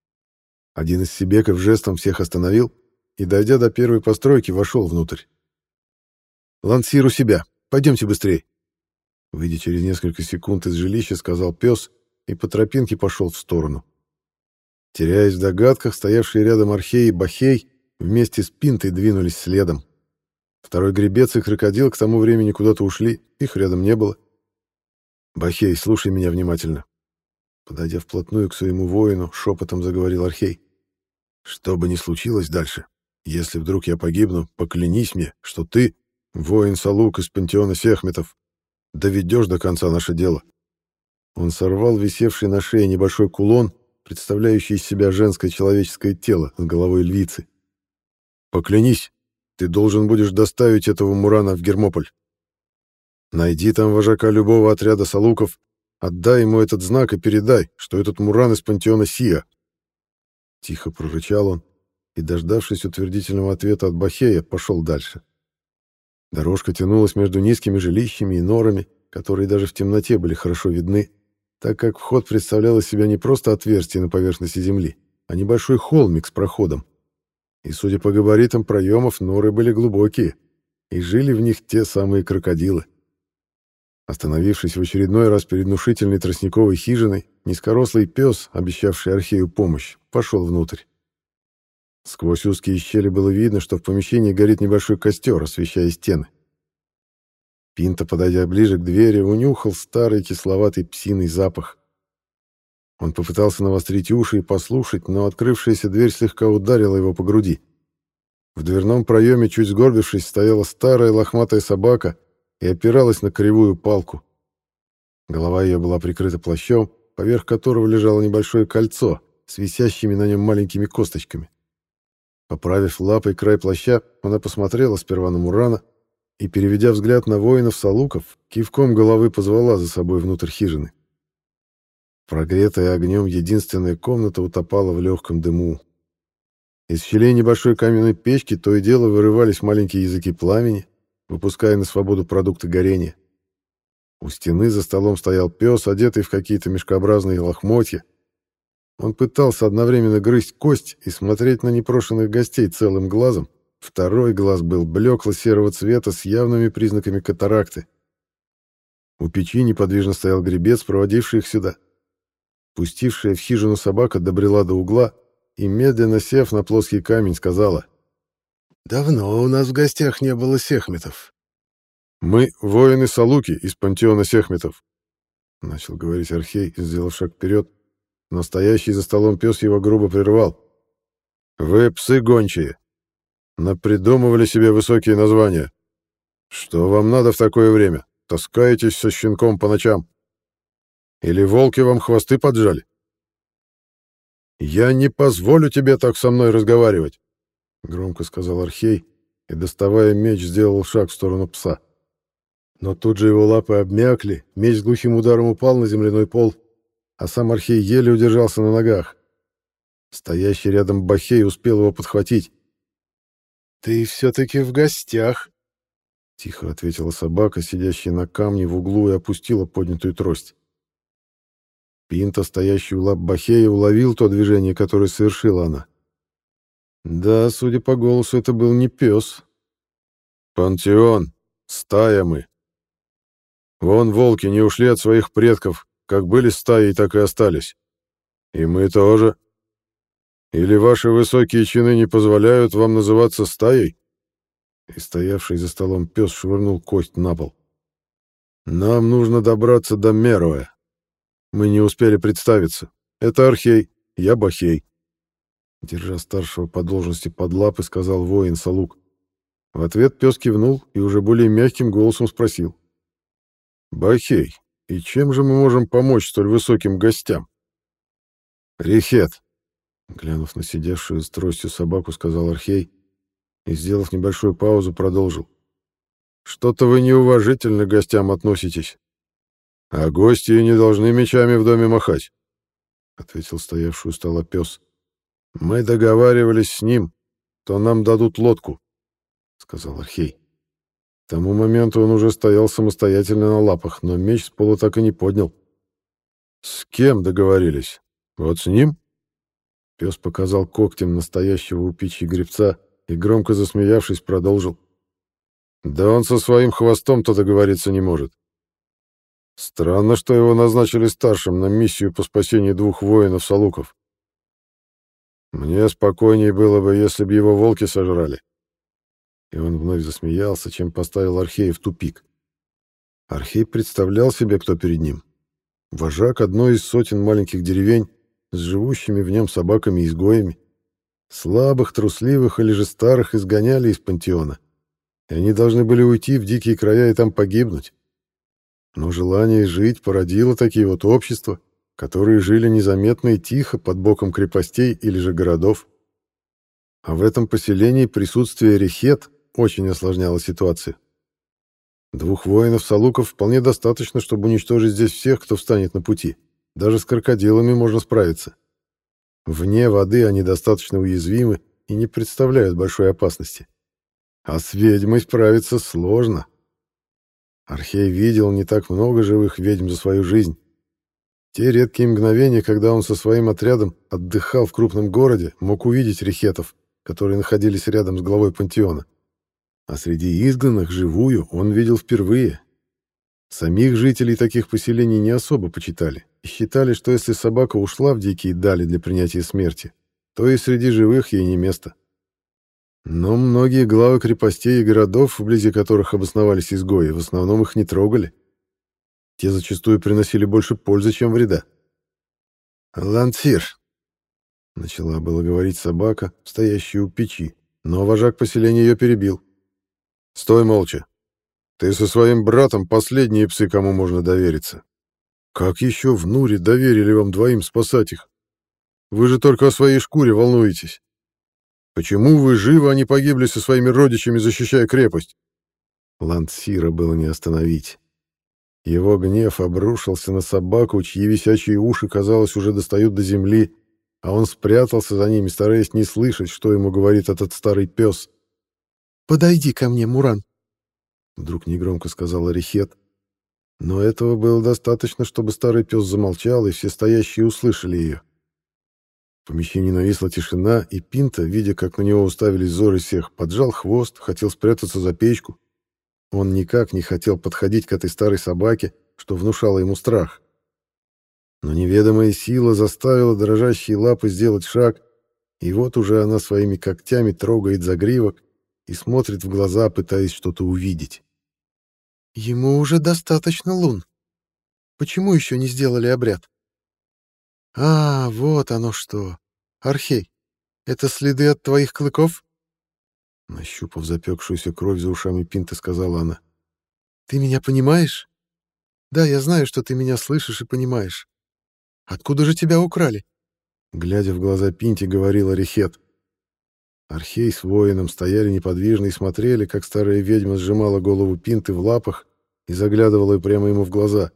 Один из себеков жестом всех остановил и, дойдя до первой постройки, вошел внутрь. Лансир у себя. Пойдемте быстрее. Выйдя через несколько секунд из жилища, сказал пес и по тропинке пошел в сторону. Теряясь в догадках, стоявшие рядом Архей и Бахей вместе с Пинтой двинулись следом. Второй гребец и крокодил к тому времени куда-то ушли, их рядом не было. «Бахей, слушай меня внимательно». Подойдя вплотную к своему воину, шепотом заговорил Архей. «Что бы ни случилось дальше, если вдруг я погибну, поклянись мне, что ты, воин Салук из пантеона Сехметов, доведешь до конца наше дело». Он сорвал висевший на шее небольшой кулон, представляющий из себя женское человеческое тело с головой львицы. «Поклянись, ты должен будешь доставить этого Мурана в Гермополь. Найди там вожака любого отряда салуков, отдай ему этот знак и передай, что этот Муран из пантеона Сия». Тихо прорычал он и, дождавшись утвердительного ответа от Бахея, пошел дальше. Дорожка тянулась между низкими жилищами и норами, которые даже в темноте были хорошо видны, так как вход представлял из себя не просто отверстие на поверхности земли, а небольшой холмик с проходом. И, судя по габаритам проемов, норы были глубокие, и жили в них те самые крокодилы. Остановившись в очередной раз перед внушительной тростниковой хижиной, низкорослый пес, обещавший Архею помощь, пошел внутрь. Сквозь узкие щели было видно, что в помещении горит небольшой костер, освещая стены. Пинта, подойдя ближе к двери, унюхал старый кисловатый псиный запах. Он попытался навострить уши и послушать, но открывшаяся дверь слегка ударила его по груди. В дверном проеме, чуть сгорбившись, стояла старая лохматая собака и опиралась на кривую палку. Голова ее была прикрыта плащом, поверх которого лежало небольшое кольцо с висящими на нем маленькими косточками. Поправив лапой край плаща, она посмотрела сперва на Мурана и, переведя взгляд на воинов-салуков, кивком головы позвала за собой внутрь хижины. Прогретая огнем единственная комната утопала в легком дыму. Из щелей небольшой каменной печки то и дело вырывались маленькие языки пламени, выпуская на свободу продукты горения. У стены за столом стоял пес, одетый в какие-то мешкообразные лохмотья. Он пытался одновременно грызть кость и смотреть на непрошенных гостей целым глазом. Второй глаз был блекло-серого цвета с явными признаками катаракты. У печи неподвижно стоял гребец, проводивший их сюда. Пустившая в хижину собака добрела до угла и, медленно сев на плоский камень, сказала: «Давно у нас в гостях не было Сехметов». «Мы воины Салуки из пантеона Сехметов», — начал говорить Архей, сделав шаг вперед, но стоящий за столом пес его грубо прервал. «Вы псы гончие. Напридумывали себе высокие названия. Что вам надо в такое время? Таскаетесь со щенком по ночам? Или волки вам хвосты поджали? Я не позволю тебе так со мной разговаривать», — громко сказал Архей и, доставая меч, сделал шаг в сторону пса. Но тут же его лапы обмякли, меч с глухим ударом упал на земляной пол, а сам Архей еле удержался на ногах. Стоящий рядом Бахей успел его подхватить. «Ты все-таки в гостях», — тихо ответила собака, сидящая на камне в углу, и опустила поднятую трость. Пинта, стоящий у лап Бахея, уловил то движение, которое совершила она. Да, судя по голосу, это был не пес. «Пантеон, стая мы. Вон волки не ушли от своих предков, как были стаей, так и остались. И мы тоже. Или ваши высокие чины не позволяют вам называться стаей?» И стоявший за столом пес швырнул кость на пол. «Нам нужно добраться до Мероя. Мы не успели представиться. Это Архей, я Бахей». Держа старшего по должности под лапы, сказал воин Салук. В ответ пес кивнул и уже более мягким голосом спросил: «Бахей, и чем же мы можем помочь столь высоким гостям?» «Рихет», — глянув на сидевшую с тростью собаку, сказал Архей и, сделав небольшую паузу, продолжил: «Что-то вы неуважительно к гостям относитесь. А гости не должны мечами в доме махать», — ответил стоявший у стола пес. «Мы договаривались с ним, то нам дадут лодку», — сказал Архей. К тому моменту он уже стоял самостоятельно на лапах, но меч с пола так и не поднял. «С кем договорились? Вот с ним?» Пес показал когтем настоящего у печи гребца и, громко засмеявшись, продолжил. Да он со своим хвостом-то договориться не может. Странно, что его назначили старшим на миссию по спасению двух воинов-салуков. Мне спокойнее было бы, если бы его волки сожрали. И он вновь засмеялся, чем поставил Архея в тупик. Архей представлял себе, кто перед ним. Вожак одной из сотен маленьких деревень с живущими в нем собаками-изгоями. Слабых, трусливых или же старых изгоняли из пантеона, и они должны были уйти в дикие края и там погибнуть. Но желание жить породило такие вот общества, которые жили незаметно и тихо под боком крепостей или же городов. А в этом поселении присутствие рехет очень осложняло ситуацию. Двух воинов-салуков вполне достаточно, чтобы уничтожить здесь всех, кто встанет на пути. Даже с крокодилами можно справиться. Вне воды они достаточно уязвимы и не представляют большой опасности. А с ведьмой справиться сложно. Архей видел не так много живых ведьм за свою жизнь. Те редкие мгновения, когда он со своим отрядом отдыхал в крупном городе, мог увидеть рехетов, которые находились рядом с главой пантеона. А среди изгнанных живую он видел впервые. Самих жителей таких поселений не особо почитали и считали, что если собака ушла в дикие дали для принятия смерти, то и среди живых ей не место. Но многие главы крепостей и городов, вблизи которых обосновались изгои, в основном их не трогали. Те зачастую приносили больше пользы, чем вреда. «Лансир», — начала было говорить собака, стоящая у печи, но вожак поселения ее перебил. «Стой молча. Ты со своим братом последние псы, кому можно довериться. Как еще в Нуре доверили вам двоим спасать их? Вы же только о своей шкуре волнуетесь. Почему вы живы, а не погибли со своими родичами, защищая крепость?» Лансира было не остановить. Его гнев обрушился на собаку, чьи висячие уши, казалось, уже достают до земли, а он спрятался за ними, стараясь не слышать, что ему говорит этот старый пес. «Подойди ко мне, Муран», — вдруг негромко сказала рехет. Но этого было достаточно, чтобы старый пес замолчал, и все стоящие услышали ее. В помещении нависла тишина, и Пинта, видя, как на него уставились взоры всех, поджал хвост, хотел спрятаться за печку. Он никак не хотел подходить к этой старой собаке, что внушало ему страх. Но неведомая сила заставила дрожащие лапы сделать шаг, и вот уже она своими когтями трогает загривок и смотрит в глаза, пытаясь что-то увидеть. «Ему уже достаточно лун. Почему еще не сделали обряд?» «А, вот оно что. Архей, это следы от твоих клыков?» Нащупав запекшуюся кровь за ушами Пинты, сказала она. «Ты меня понимаешь? Да, я знаю, что ты меня слышишь и понимаешь. Откуда же тебя украли?» Глядя в глаза Пинте, говорила рехет. Архей с воином стояли неподвижно и смотрели, как старая ведьма сжимала голову Пинты в лапах и заглядывала прямо ему в глаза.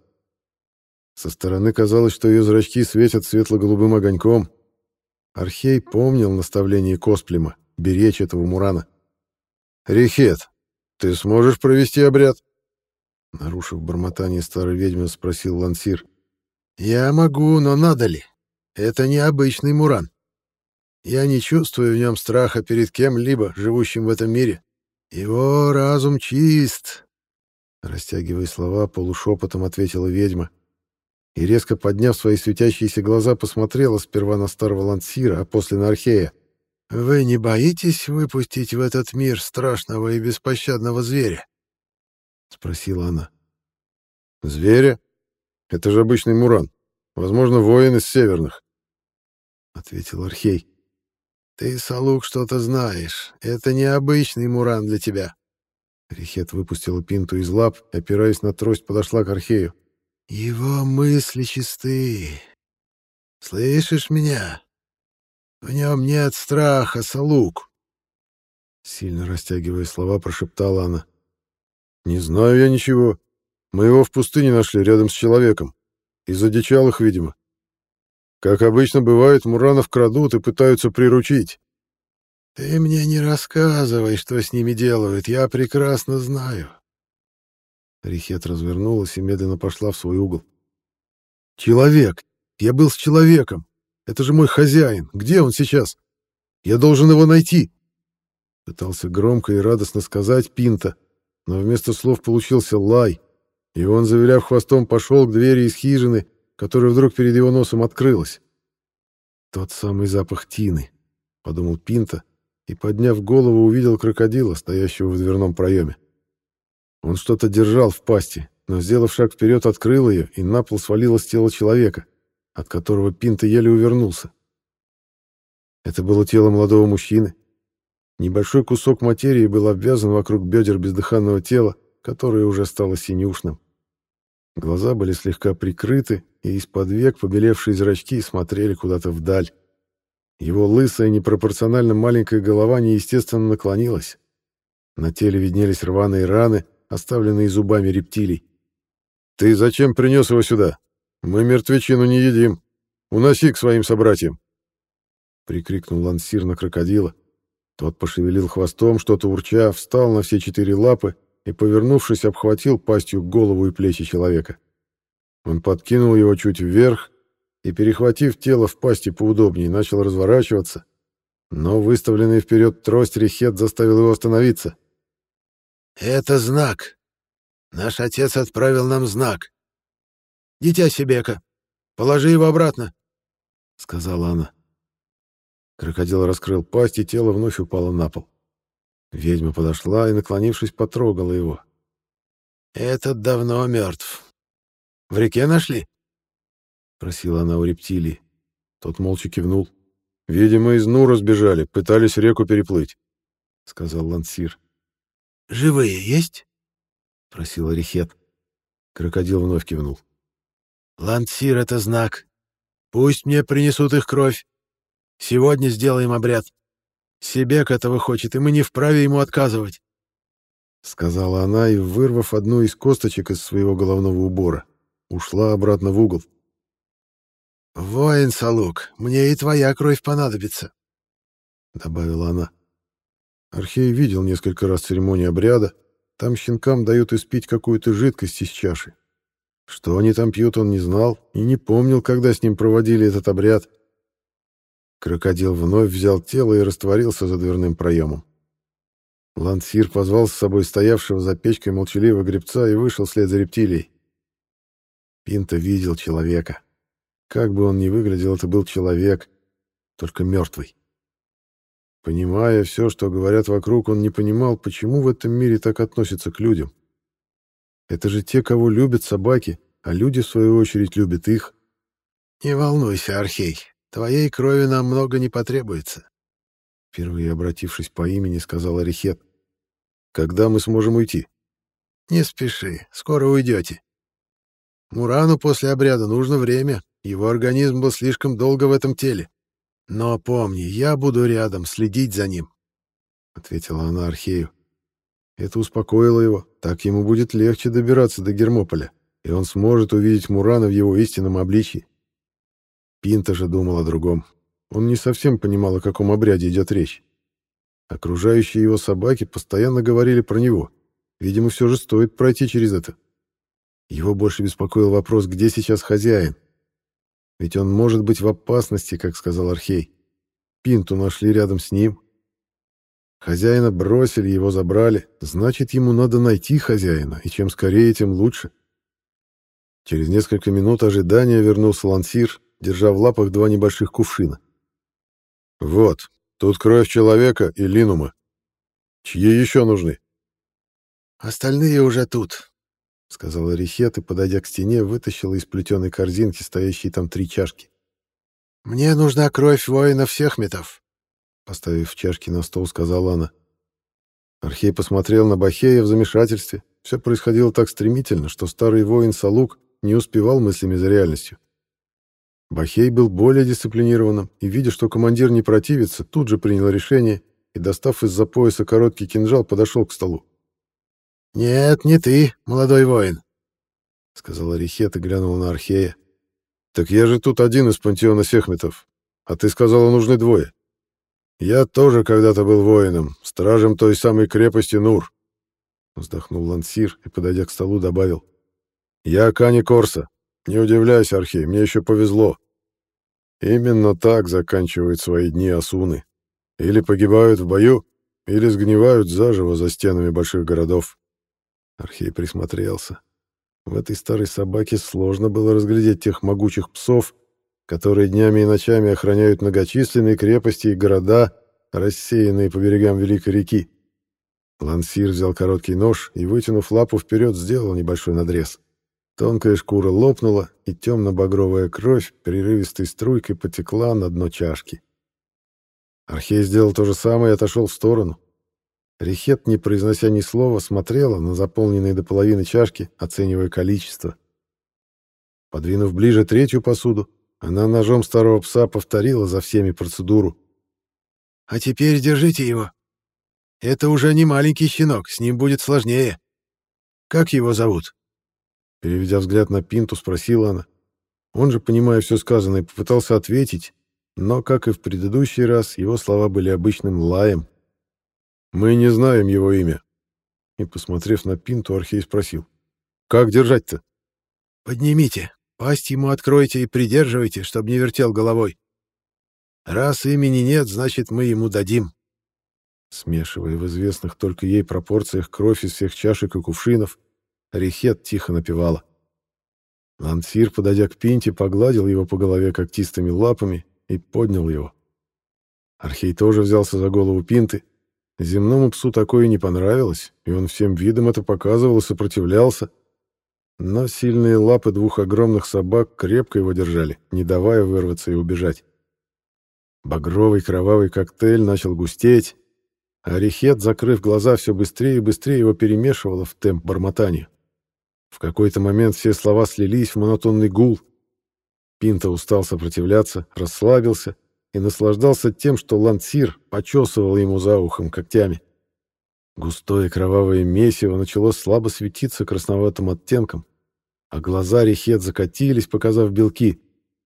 Со стороны казалось, что ее зрачки светят светло-голубым огоньком. Архей помнил наставление Косплема — беречь этого Мурана. «Рехет, ты сможешь провести обряд?» Нарушив бормотание старой ведьмы, спросил Лансир. «Я могу, но надо ли? Это необычный Муран. Я не чувствую в нем страха перед кем-либо, живущим в этом мире. Его разум чист», — растягивая слова, полушепотом ответила ведьма. И, резко подняв свои светящиеся глаза, посмотрела сперва на старого Лансира, а после на Архея. «Вы не боитесь выпустить в этот мир страшного и беспощадного зверя?» — спросила она. «Зверя? Это же обычный Муран. Возможно, воин из северных», — ответил Архей. «Ты, Салук, что-то знаешь. Это необычный Муран для тебя». Рехет выпустила Пинту из лап и, опираясь на трость, подошла к Архею. «Его мысли чисты. Слышишь меня? В нем нет страха, Салук!» Сильно растягивая слова, прошептала она. «Не знаю я ничего. Мы его в пустыне нашли рядом с человеком. Из одичалых, видимо. Как обычно бывает, муранов крадут и пытаются приручить». «Ты мне не рассказывай, что с ними делают. Я прекрасно знаю». Рехет развернулась и медленно пошла в свой угол. «Человек! Я был с человеком! Это же мой хозяин! Где он сейчас? Я должен его найти!» Пытался громко и радостно сказать Пинта, но вместо слов получился лай, и он, завиляв хвостом, пошел к двери из хижины, которая вдруг перед его носом открылась. «Тот самый запах тины», — подумал Пинто, и, подняв голову, увидел крокодила, стоящего в дверном проеме. Он что-то держал в пасти, но, сделав шаг вперед, открыл ее, и на пол свалилось тело человека, от которого Пинто еле увернулся. Это было тело молодого мужчины. Небольшой кусок материи был обвязан вокруг бедер бездыханного тела, которое уже стало синюшным. Глаза были слегка прикрыты, и из-под век побелевшие зрачки смотрели куда-то вдаль. Его лысая, непропорционально маленькая голова неестественно наклонилась. На теле виднелись рваные раны, оставленные зубами рептилий. «Ты зачем принес его сюда? Мы мертвечину не едим. Уноси к своим собратьям!» Прикрикнул Лансир на крокодила. Тот пошевелил хвостом, что-то урча, встал на все четыре лапы и, повернувшись, обхватил пастью голову и плечи человека. Он подкинул его чуть вверх и, перехватив тело в пасти поудобнее, начал разворачиваться, но выставленный вперед трость Рихет заставил его остановиться. «Это знак. Наш отец отправил нам знак. Дитя Себека, положи его обратно», — сказала она. Крокодил раскрыл пасть, и тело вновь упало на пол. Ведьма подошла и, наклонившись, потрогала его. «Этот давно мертв. В реке нашли?» — просила она у рептилии. Тот молча кивнул. «Видимо, из Нура сбежали, пытались реку переплыть», — сказал Лансир. «Живые есть?» — просила Рихет. Крокодил вновь кивнул. «Лансир — это знак. Пусть мне принесут их кровь. Сегодня сделаем обряд. Себек этого хочет, и мы не вправе ему отказывать», — сказала она, и, вырвав одну из косточек из своего головного убора, ушла обратно в угол. «Воин Салук, мне и твоя кровь понадобится», — добавила она. Архей видел несколько раз церемонию обряда. Там щенкам дают испить какую-то жидкость из чаши. Что они там пьют, он не знал и не помнил, когда с ним проводили этот обряд. Крокодил вновь взял тело и растворился за дверным проемом. Лансир позвал с собой стоявшего за печкой молчаливого гребца и вышел вслед за рептилией. Пинто видел человека. Как бы он ни выглядел, это был человек, только мертвый. Понимая все, что говорят вокруг, он не понимал, почему в этом мире так относятся к людям. Это же те, кого любят собаки, а люди, в свою очередь, любят их. «Не волнуйся, Архей, твоей крови нам много не потребуется», — впервые обратившись по имени, сказала Рихет. «Когда мы сможем уйти?» «Не спеши, скоро уйдете. Мурану после обряда нужно время, его организм был слишком долго в этом теле. Но помни, я буду рядом, следить за ним», — ответила она Архею. Это успокоило его, так ему будет легче добираться до Гермополя, и он сможет увидеть Мурана в его истинном обличии. Пинто же думал о другом. Он не совсем понимал, о каком обряде идет речь. Окружающие его собаки постоянно говорили про него. Видимо, все же стоит пройти через это. Его больше беспокоил вопрос, где сейчас хозяин. Ведь он может быть в опасности, как сказал Архей. Пинту нашли рядом с ним. Хозяина бросили, его забрали. Значит, ему надо найти хозяина, и чем скорее, тем лучше. Через несколько минут ожидания вернулся Лансир, держа в лапах два небольших кувшина. «Вот, тут кровь человека и линума. Чьи еще нужны?» «Остальные уже тут», — сказала Рихет и, подойдя к стене, вытащила из плетеной корзинки, стоящей там, три чашки. «Мне нужна кровь воинов Сехметов», — поставив чашки на стол, сказала она. Архей посмотрел на Бахея в замешательстве. Все происходило так стремительно, что старый воин Салук не успевал мыслями за реальностью. Бахей был более дисциплинированным и, видя, что командир не противится, тут же принял решение и, достав из-за пояса короткий кинжал, подошел к столу. «Нет, не ты, молодой воин», — сказала Рихет и глянула на Архея. «Так я же тут один из пантеона Сехметов, а ты сказала, нужны двое. Я тоже когда-то был воином, стражем той самой крепости Нур», — вздохнул Лансир и, подойдя к столу, добавил. «Я Кани Корса. Не удивляйся, Архей, мне еще повезло. Именно так заканчивают свои дни асуны. Или погибают в бою, или сгнивают заживо за стенами больших городов. Архей присмотрелся. В этой старой собаке сложно было разглядеть тех могучих псов, которые днями и ночами охраняют многочисленные крепости и города, рассеянные по берегам Великой реки. Лансир взял короткий нож и, вытянув лапу вперед, сделал небольшой надрез. Тонкая шкура лопнула, и темно-багровая кровь прерывистой струйкой потекла на дно чашки. Архей сделал то же самое и отошел в сторону. Рихет, не произнося ни слова, смотрела на заполненные до половины чашки, оценивая количество. Подвинув ближе третью посуду, она ножом старого пса повторила за всеми процедуру. «А теперь держите его. Это уже не маленький щенок, с ним будет сложнее. Как его зовут?» Переведя взгляд на Пинту, спросила она. Он же, понимая все сказанное, попытался ответить, но, как и в предыдущий раз, его слова были обычным лаем. «Мы не знаем его имя». И, посмотрев на Пинту, Архей спросил. «Как держать-то?» «Поднимите, пасть ему откройте и придерживайте, чтобы не вертел головой. Раз имени нет, значит, мы ему дадим». Смешивая в известных только ей пропорциях кровь из всех чашек и кувшинов, Рихет тихо напевала. Лансир, подойдя к Пинте, погладил его по голове когтистыми лапами и поднял его. Архей тоже взялся за голову Пинты. Земному псу такое не понравилось, и он всем видом это показывал и сопротивлялся. Но сильные лапы двух огромных собак крепко его держали, не давая вырваться и убежать. Багровый кровавый коктейль начал густеть, а Рихет, закрыв глаза, все быстрее и быстрее его перемешивала в темп бормотания. В какой-то момент все слова слились в монотонный гул. Пинта устал сопротивляться, расслабился и наслаждался тем, что Лансир почесывал ему за ухом когтями. Густое кровавое месиво начало слабо светиться красноватым оттенком, а глаза Рихет закатились, показав белки.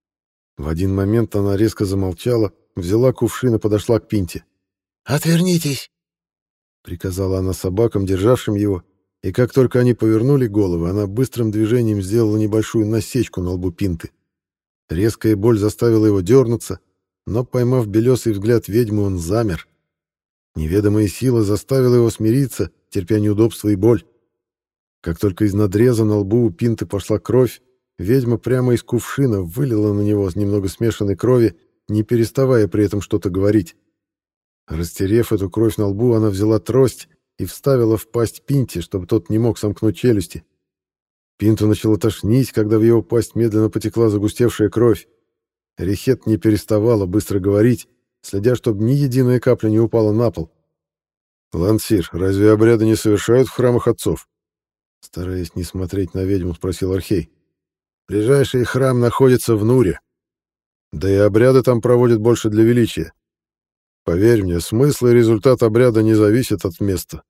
В один момент она резко замолчала, взяла кувшин и подошла к Пинте. «Отвернитесь!» — приказала она собакам, державшим его, и как только они повернули головы, она быстрым движением сделала небольшую насечку на лбу Пинты. Резкая боль заставила его дернуться, но, поймав белесый взгляд ведьмы, он замер. Неведомая сила заставила его смириться, терпя неудобства и боль. Как только из надреза на лбу у Пинты пошла кровь, ведьма прямо из кувшина вылила на него немного смешанной крови, не переставая при этом что-то говорить. Растерев эту кровь на лбу, она взяла трость и вставила в пасть Пинте, чтобы тот не мог сомкнуть челюсти. Пинту начало тошнить, когда в его пасть медленно потекла загустевшая кровь. Рихет не переставала быстро говорить, следя, чтобы ни единая капля не упала на пол. «Лансир, разве обряды не совершают в храмах отцов?» Стараясь не смотреть на ведьму, спросил Архей. «Ближайший храм находится в Нуре. Да и обряды там проводят больше для величия. Поверь мне, смысл и результат обряда не зависят от места».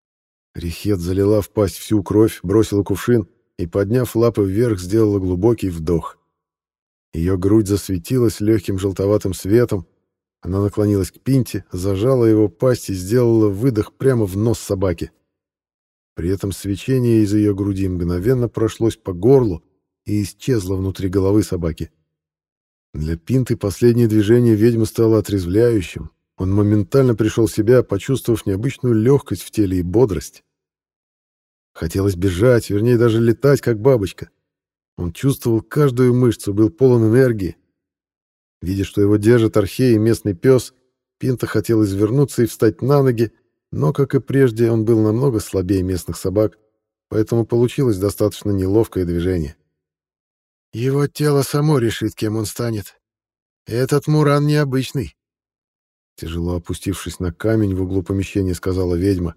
Рихет залила в пасть всю кровь, бросила кувшин и, подняв лапы вверх, сделала глубокий вдох. Ее грудь засветилась легким желтоватым светом. Она наклонилась к Пинте, зажала его пасть и сделала выдох прямо в нос собаки. При этом свечение из ее груди мгновенно прошлось по горлу и исчезло внутри головы собаки. Для Пинты последнее движение ведьмы стало отрезвляющим. Он моментально пришел в себя, почувствовав необычную легкость в теле и бодрость. Хотелось бежать, вернее, даже летать, как бабочка. Он чувствовал каждую мышцу, был полон энергии. Видя, что его держит Архей и местный пес, Пинта хотел извернуться и встать на ноги, но, как и прежде, он был намного слабее местных собак, поэтому получилось достаточно неловкое движение. Его тело само решит, кем он станет. Этот Муран необычный. Тяжело опустившись на камень в углу помещения, сказала ведьма.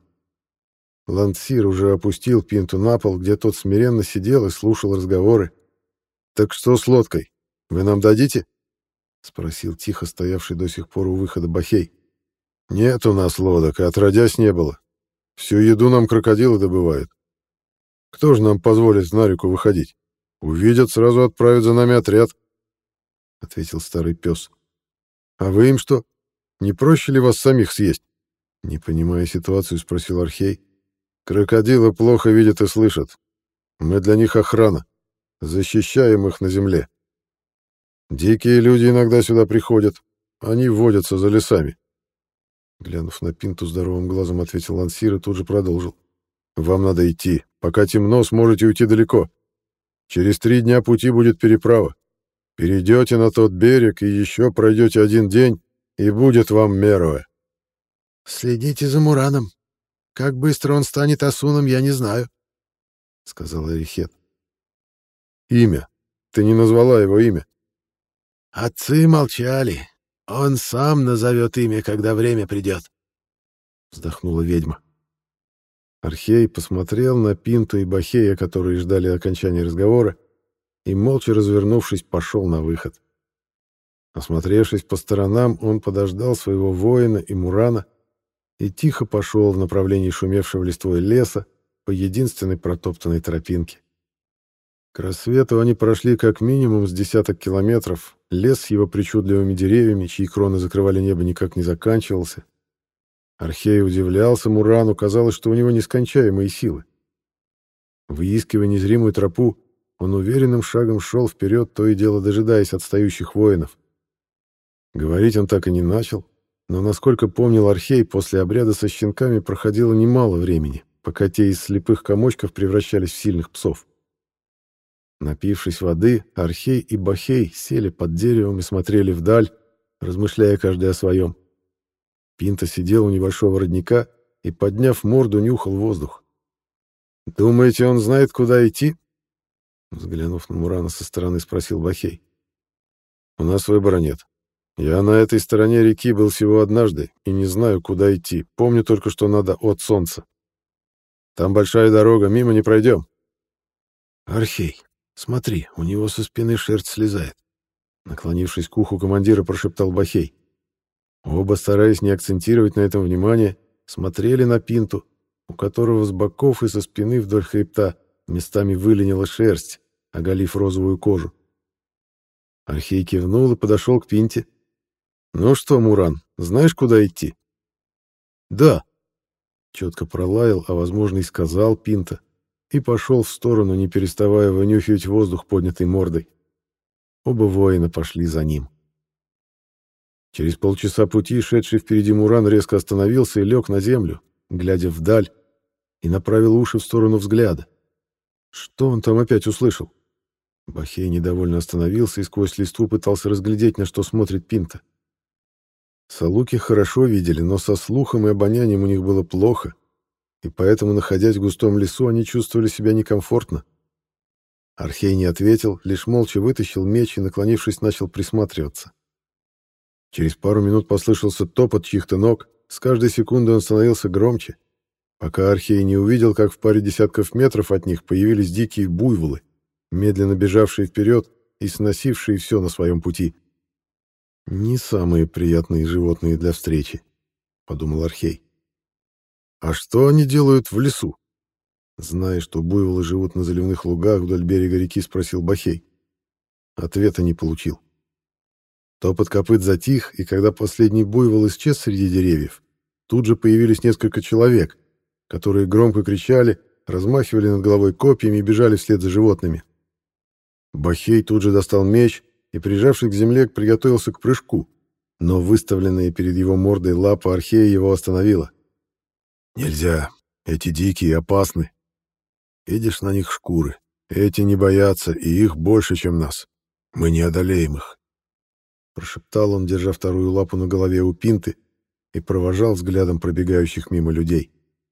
Лансир уже опустил Пинту на пол, где тот смиренно сидел и слушал разговоры. «Так что с лодкой? Вы нам дадите?» — спросил тихо стоявший до сих пор у выхода Бахей. «Нет у нас лодок, и отродясь не было. Всю еду нам крокодилы добывают. Кто же нам позволит на реку выходить? Увидят, сразу отправят за нами отряд», — ответил старый пес. «А вы им что? Не проще ли вас самих съесть?» Не понимая ситуацию, спросил Архей. «Крокодилы плохо видят и слышат. Мы для них охрана. Защищаем их на земле. Дикие люди иногда сюда приходят. Они водятся за лесами». Глянув на Пинту здоровым глазом, ответил Лансир и тут же продолжил. «Вам надо идти. Пока темно, сможете уйти далеко. Через три дня пути будет переправа. Перейдете на тот берег и еще пройдете один день, и будет вам Мероэ. Следите за Мураном. Как быстро он станет Асуном, я не знаю, — сказал Эрихет. Имя. Ты не назвала его имя. Отцы молчали. Он сам назовет имя, когда время придет, — вздохнула ведьма. Архей посмотрел на Пинту и Бахея, которые ждали окончания разговора, и, молча развернувшись, пошел на выход. Осмотревшись по сторонам, он подождал своего воина и Мурана и тихо пошел в направлении шумевшего листвой леса по единственной протоптанной тропинке. К рассвету они прошли как минимум с десяток километров, лес с его причудливыми деревьями, чьи кроны закрывали небо, никак не заканчивался. Архей удивлялся Мурану, казалось, что у него нескончаемые силы. Выискивая незримую тропу, он уверенным шагом шел вперед, то и дело дожидаясь отстающих воинов. Говорить он так и не начал, но, насколько помнил Архей, после обряда со щенками проходило немало времени, пока те из слепых комочков превращались в сильных псов. Напившись воды, Архей и Бахей сели под деревом и смотрели вдаль, размышляя каждый о своем. Пинта сидел у небольшого родника и, подняв морду, нюхал воздух. «Думаете, он знает, куда идти?» Взглянув на Мурана со стороны, спросил Бахей. «У нас выбора нет. Я на этой стороне реки был всего однажды и не знаю, куда идти. Помню только, что надо от солнца. Там большая дорога, мимо не пройдем». «Архей, смотри, у него со спины шерсть слезает», — наклонившись к уху командира, прошептал Бахей. Оба, стараясь не акцентировать на этом внимание, смотрели на Пинту, у которого с боков и со спины вдоль хребта местами выленила шерсть, оголив розовую кожу. Архей кивнул и подошел к Пинте. «Ну что, Муран, знаешь, куда идти?» «Да», — четко пролаял, а, возможно, и сказал Пинта, и пошел в сторону, не переставая вынюхивать воздух поднятой мордой. Оба воина пошли за ним. Через полчаса пути шедший впереди Муран резко остановился и лег на землю, глядя вдаль, и направил уши в сторону взгляда. Что он там опять услышал? Бахей недовольно остановился и сквозь листву пытался разглядеть, на что смотрит Пинта. Салуки хорошо видели, но со слухом и обонянием у них было плохо, и поэтому, находясь в густом лесу, они чувствовали себя некомфортно. Архей не ответил, лишь молча вытащил меч и, наклонившись, начал присматриваться. Через пару минут послышался топот чьих-то ног, с каждой секундой он становился громче, пока Архей не увидел, как в паре десятков метров от них появились дикие буйволы, медленно бежавшие вперед и сносившие все на своем пути. «Не самые приятные животные для встречи», — подумал Архей. «А что они делают в лесу?» Зная, что буйволы живут на заливных лугах вдоль берега реки, спросил Бахей. Ответа не получил. Топот копыт затих, и когда последний буйвол исчез среди деревьев, тут же появились несколько человек, которые громко кричали, размахивали над головой копьями и бежали вслед за животными. Бахей тут же достал меч и, прижавшись к земле, приготовился к прыжку, но выставленная перед его мордой лапа Архея его остановила. «Нельзя, эти дикие опасны. Видишь на них шкуры, эти не боятся, и их больше, чем нас. Мы не одолеем их», — прошептал он, держа вторую лапу на голове у Пинты, и провожал взглядом пробегающих мимо людей.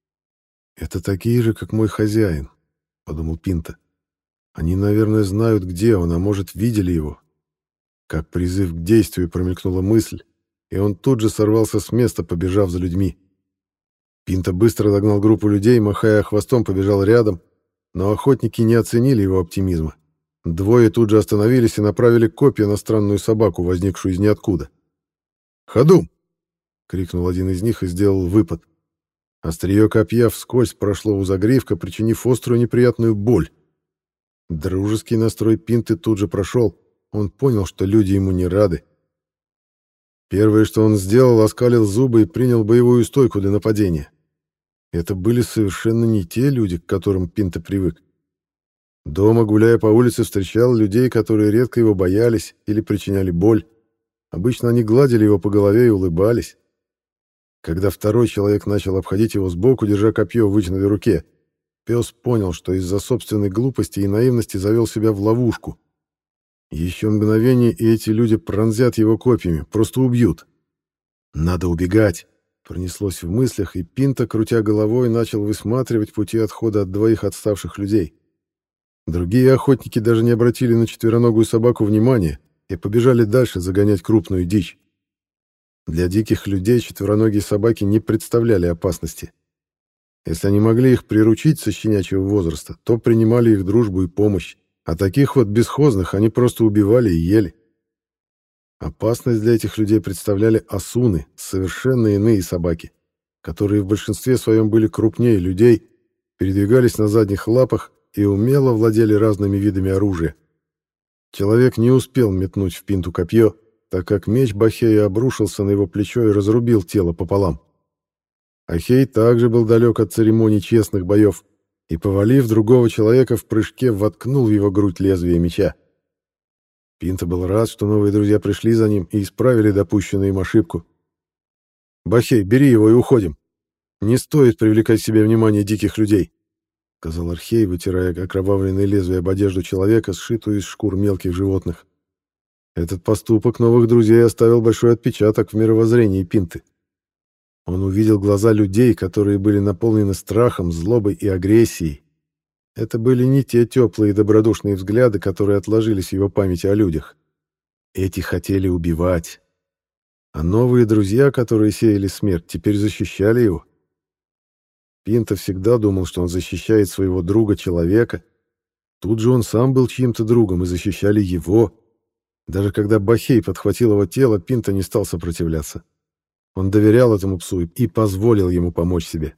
«Это такие же, как мой хозяин», — подумал Пинта. «Они, наверное, знают, где он, а может, видели его». Как призыв к действию промелькнула мысль, и он тут же сорвался с места, побежав за людьми. Пинта быстро догнал группу людей, махая хвостом, побежал рядом, но охотники не оценили его оптимизма. Двое тут же остановились и направили копья на странную собаку, возникшую из ниоткуда. «Ходум!» — крикнул один из них и сделал выпад. Острие копья вскользь прошло у загривка, причинив острую неприятную боль. Дружеский настрой Пинты тут же прошел. Он понял, что люди ему не рады. Первое, что он сделал, оскалил зубы и принял боевую стойку для нападения. Это были совершенно не те люди, к которым Пинта привык. Дома, гуляя по улице, встречал людей, которые редко его боялись или причиняли боль. Обычно они гладили его по голове и улыбались. Когда второй человек начал обходить его сбоку, держа копье в вытянутой руке, пес понял, что из-за собственной глупости и наивности завел себя в ловушку. Еще мгновение, и эти люди пронзят его копьями, просто убьют. «Надо убегать!» — пронеслось в мыслях, и Пинто, крутя головой, начал высматривать пути отхода от двоих отставших людей. Другие охотники даже не обратили на четвероногую собаку внимания и побежали дальше загонять крупную дичь. Для диких людей четвероногие собаки не представляли опасности. Если они могли их приручить со щенячьего возраста, то принимали их дружбу и помощь, а таких вот бесхозных они просто убивали и ели. Опасность для этих людей представляли осуны, совершенно иные собаки, которые в большинстве своем были крупнее людей, передвигались на задних лапах и умело владели разными видами оружия. Человек не успел метнуть в Пинту копье, так как меч Бахея обрушился на его плечо и разрубил тело пополам. Ахей также был далек от церемоний честных боев и, повалив другого человека, в прыжке воткнул в его грудь лезвие меча. Пинто был рад, что новые друзья пришли за ним и исправили допущенную им ошибку. «Бахей, бери его и уходим. Не стоит привлекать к себе внимание диких людей», — сказал Архей, вытирая окровавленное лезвие об одежду человека, сшитую из шкур мелких животных. Этот поступок новых друзей оставил большой отпечаток в мировоззрении Пинты. Он увидел глаза людей, которые были наполнены страхом, злобой и агрессией. Это были не те теплые и добродушные взгляды, которые отложились в его памяти о людях. Эти хотели убивать. А новые друзья, которые сеяли смерть, теперь защищали его. Пинто всегда думал, что он защищает своего друга-человека. Тут же он сам был чьим-то другом, и защищали его. Даже когда Бахей подхватил его тело, Пинто не стал сопротивляться. Он доверял этому псу и позволил ему помочь себе.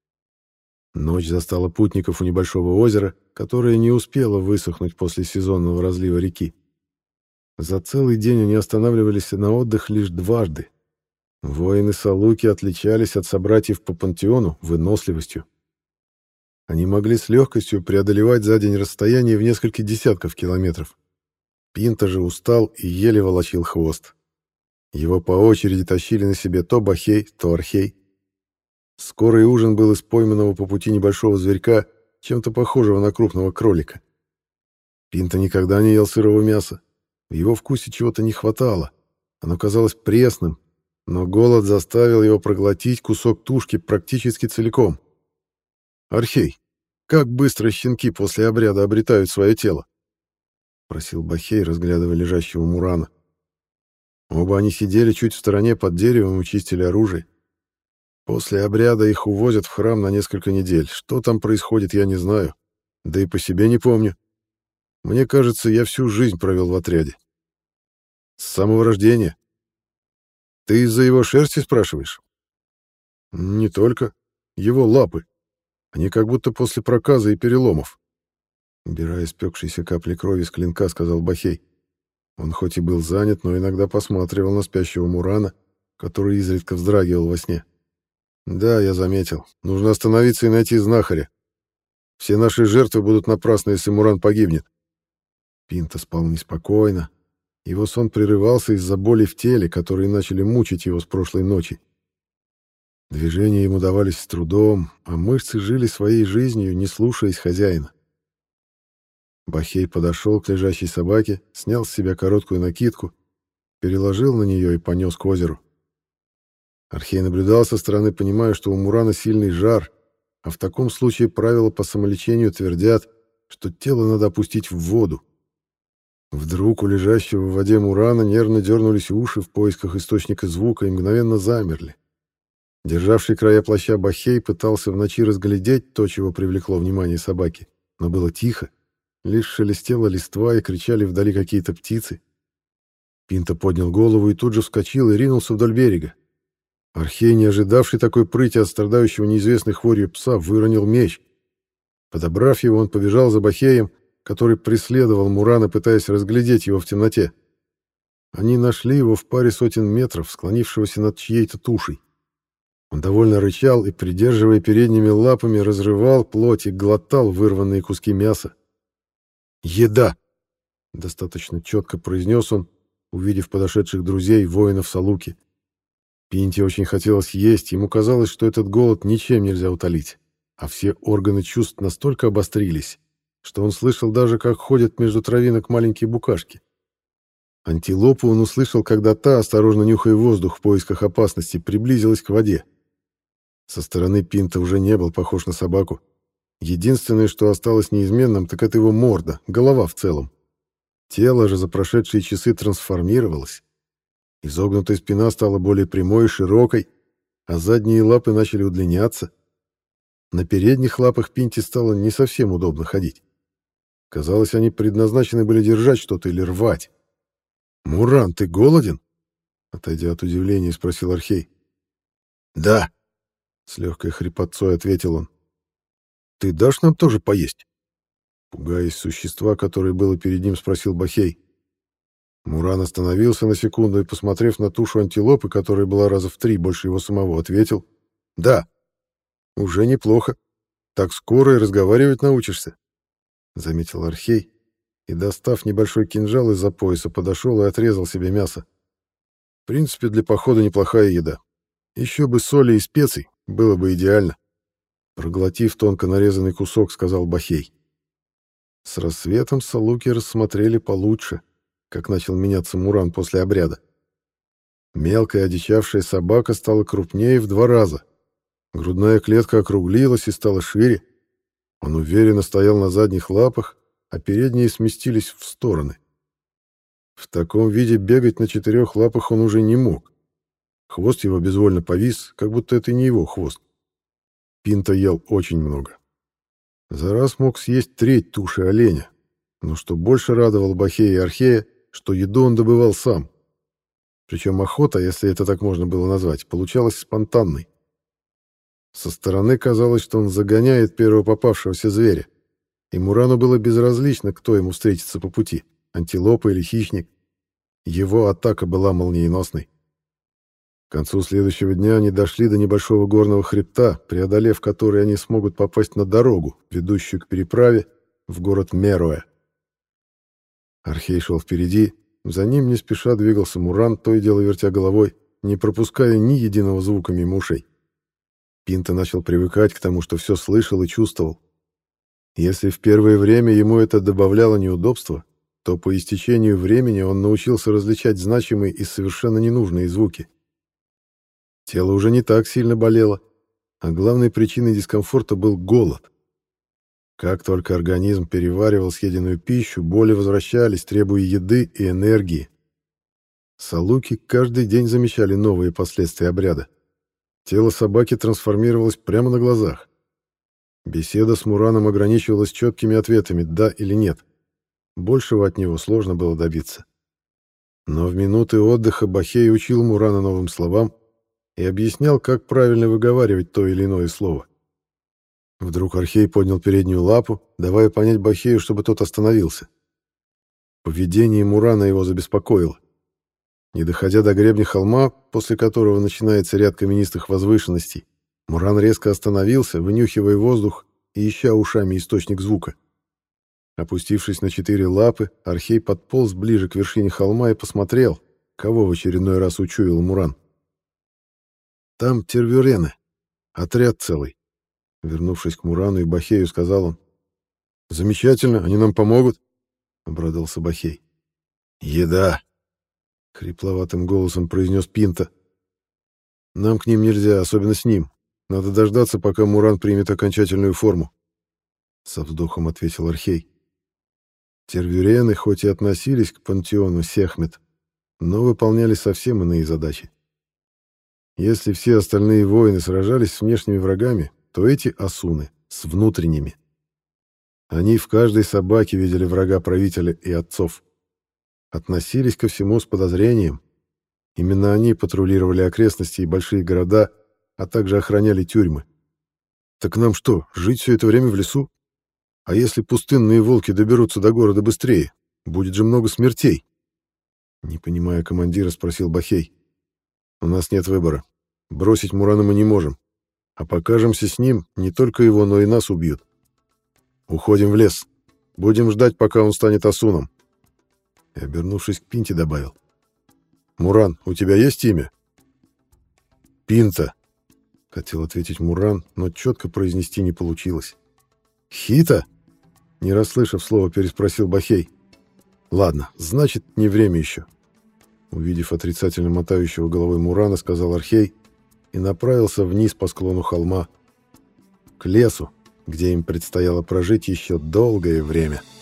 Ночь застала путников у небольшого озера, которое не успело высохнуть после сезонного разлива реки. За целый день они останавливались на отдых лишь дважды. Воины Салуки отличались от собратьев по пантеону выносливостью. Они могли с легкостью преодолевать за день расстояние в несколько десятков километров. Пинто же устал и еле волочил хвост. Его по очереди тащили на себе то Бахей, то Архей. Скорый ужин был из пойманного по пути небольшого зверька, чем-то похожего на крупного кролика. Пинто никогда не ел сырого мяса. В его вкусе чего-то не хватало. Оно казалось пресным, но голод заставил его проглотить кусок тушки практически целиком. «Архей, как быстро щенки после обряда обретают свое тело?» — просил Бахей, разглядывая лежащего Мурана. Оба они сидели чуть в стороне под деревом и чистили оружие. После обряда их увозят в храм на несколько недель. Что там происходит, я не знаю. Да и по себе не помню. Мне кажется, я всю жизнь провел в отряде. С самого рождения. Ты из-за его шерсти спрашиваешь? Не только. Его лапы. Они как будто после проказа и переломов. Убирая спекшиеся капли крови с клинка, сказал Бахей. Он хоть и был занят, но иногда посматривал на спящего Мурана, который изредка вздрагивал во сне. Да, я заметил. Нужно остановиться и найти знахаря. Все наши жертвы будут напрасны, если Муран погибнет. Пинто спал неспокойно. Его сон прерывался из-за боли в теле, которые начали мучить его с прошлой ночи. Движения ему давались с трудом, а мышцы жили своей жизнью, не слушаясь хозяина. Бахей подошел к лежащей собаке, снял с себя короткую накидку, переложил на нее и понес к озеру. Архей наблюдал со стороны, понимая, что у Мурана сильный жар, а в таком случае правила по самолечению твердят, что тело надо опустить в воду. Вдруг у лежащего в воде Мурана нервно дернулись уши в поисках источника звука и мгновенно замерли. Державший края плаща Бахей пытался в ночи разглядеть то, чего привлекло внимание собаки, но было тихо, лишь шелестела листва и кричали вдали какие-то птицы. Пинто поднял голову и тут же вскочил и ринулся вдоль берега. Архей, не ожидавший такой прыти от страдающего неизвестной хворью пса, выронил меч. Подобрав его, он побежал за Бахеем, который преследовал Мурана, пытаясь разглядеть его в темноте. Они нашли его в паре сотен метров, склонившегося над чьей-то тушей. Он довольно рычал и, придерживая передними лапами, разрывал плоть и глотал вырванные куски мяса. «Еда!» — достаточно четко произнес он, увидев подошедших друзей, воинов Салуки. Пинте очень хотелось есть, ему казалось, что этот голод ничем нельзя утолить. а все органы чувств настолько обострились, что он слышал даже, как ходят между травинок маленькие букашки. Антилопу он услышал, когда та, осторожно нюхая воздух в поисках опасности, приблизилась к воде. Со стороны Пинта уже не был похож на собаку. Единственное, что осталось неизменным, так это его морда, голова в целом. Тело же за прошедшие часы трансформировалось. Изогнутая спина стала более прямой и широкой, а задние лапы начали удлиняться. На передних лапах Пинте стало не совсем удобно ходить. Казалось, они предназначены были держать что-то или рвать. «Муран, ты голоден?» — отойдя от удивления, спросил Архей. «Да», — с легкой хрипотцой ответил он. «Ты дашь нам тоже поесть?» Пугаясь существа, которое было перед ним, спросил Бахей. Муран остановился на секунду и, посмотрев на тушу антилопы, которая была раза в три больше его самого, ответил: «Да, уже неплохо. Так скоро и разговаривать научишься», — заметил Архей и, достав небольшой кинжал из-за пояса, подошел и отрезал себе мясо. В принципе, для похода неплохая еда. Еще бы соли и специй, было бы идеально. Проглотив тонко нарезанный кусок, сказал Бахей. С рассветом салуки рассмотрели получше, как начал меняться Муран после обряда. Мелкая одичавшая собака стала крупнее в два раза. Грудная клетка округлилась и стала шире. Он уверенно стоял на задних лапах, а передние сместились в стороны. В таком виде бегать на четырех лапах он уже не мог. Хвост его безвольно повис, как будто это не его хвост. Пинта ел очень много. За раз мог съесть треть туши оленя, но что больше радовало Бахея и Архея, что еду он добывал сам. Причем охота, если это так можно было назвать, получалась спонтанной. Со стороны казалось, что он загоняет первого попавшегося зверя, и Мурану было безразлично, кто ему встретится по пути, антилопа или хищник. Его атака была молниеносной. К концу следующего дня они дошли до небольшого горного хребта, преодолев который они смогут попасть на дорогу, ведущую к переправе в город Меруэ. Архей шел впереди, за ним не спеша двигался Муран, то и дело вертя головой, не пропуская ни единого звука мимо ушей. Пинта начал привыкать к тому, что все слышал и чувствовал. Если в первое время ему это добавляло неудобства, то по истечению времени он научился различать значимые и совершенно ненужные звуки. Тело уже не так сильно болело, а главной причиной дискомфорта был голод. Как только организм переваривал съеденную пищу, боли возвращались, требуя еды и энергии. Салуки каждый день замечали новые последствия обряда. Тело собаки трансформировалось прямо на глазах. Беседа с Мураном ограничивалась четкими ответами «да» или «нет». Большего от него сложно было добиться. Но в минуты отдыха Бахей учил Мурана новым словам и объяснял, как правильно выговаривать то или иное слово. Вдруг Архей поднял переднюю лапу, давая понять Бахею, чтобы тот остановился. Поведение Мурана его забеспокоило. Не доходя до гребня холма, после которого начинается ряд каменистых возвышенностей, Муран резко остановился, вынюхивая воздух и ища ушами источник звука. Опустившись на четыре лапы, Архей подполз ближе к вершине холма и посмотрел, кого в очередной раз учуял Муран. «Там тервюрены. Отряд целый». Вернувшись к Мурану и Бахею, сказал он. «Замечательно, они нам помогут», — обрадовался Бахей. «Еда», — хрипловатым голосом произнес Пинта. «Нам к ним нельзя, особенно с ним. Надо дождаться, пока Муран примет окончательную форму», — со вздохом ответил Архей. Тервюрены хоть и относились к пантеону Сехмет, но выполняли совсем иные задачи. Если все остальные воины сражались с внешними врагами, то эти асуны — с внутренними. Они в каждой собаке видели врага правителя и отцов. Относились ко всему с подозрением. Именно они патрулировали окрестности и большие города, а также охраняли тюрьмы. Так нам что, жить все это время в лесу? А если пустынные волки доберутся до города быстрее? Будет же много смертей. Не понимая командира, спросил Бахей. У нас нет выбора. Бросить Мурана мы не можем. А покажемся с ним, не только его, но и нас убьют. Уходим в лес. Будем ждать, пока он станет асуном. И, обернувшись к Пинте, добавил. Муран, у тебя есть имя? Пинта. Хотел ответить Муран, но четко произнести не получилось. «Хита?» — не расслышав слова, переспросил Бахей. «Ладно, значит, не время еще». Увидев отрицательно мотающего головой Мурана, сказал Архей и направился вниз по склону холма, к лесу, где им предстояло прожить еще долгое время.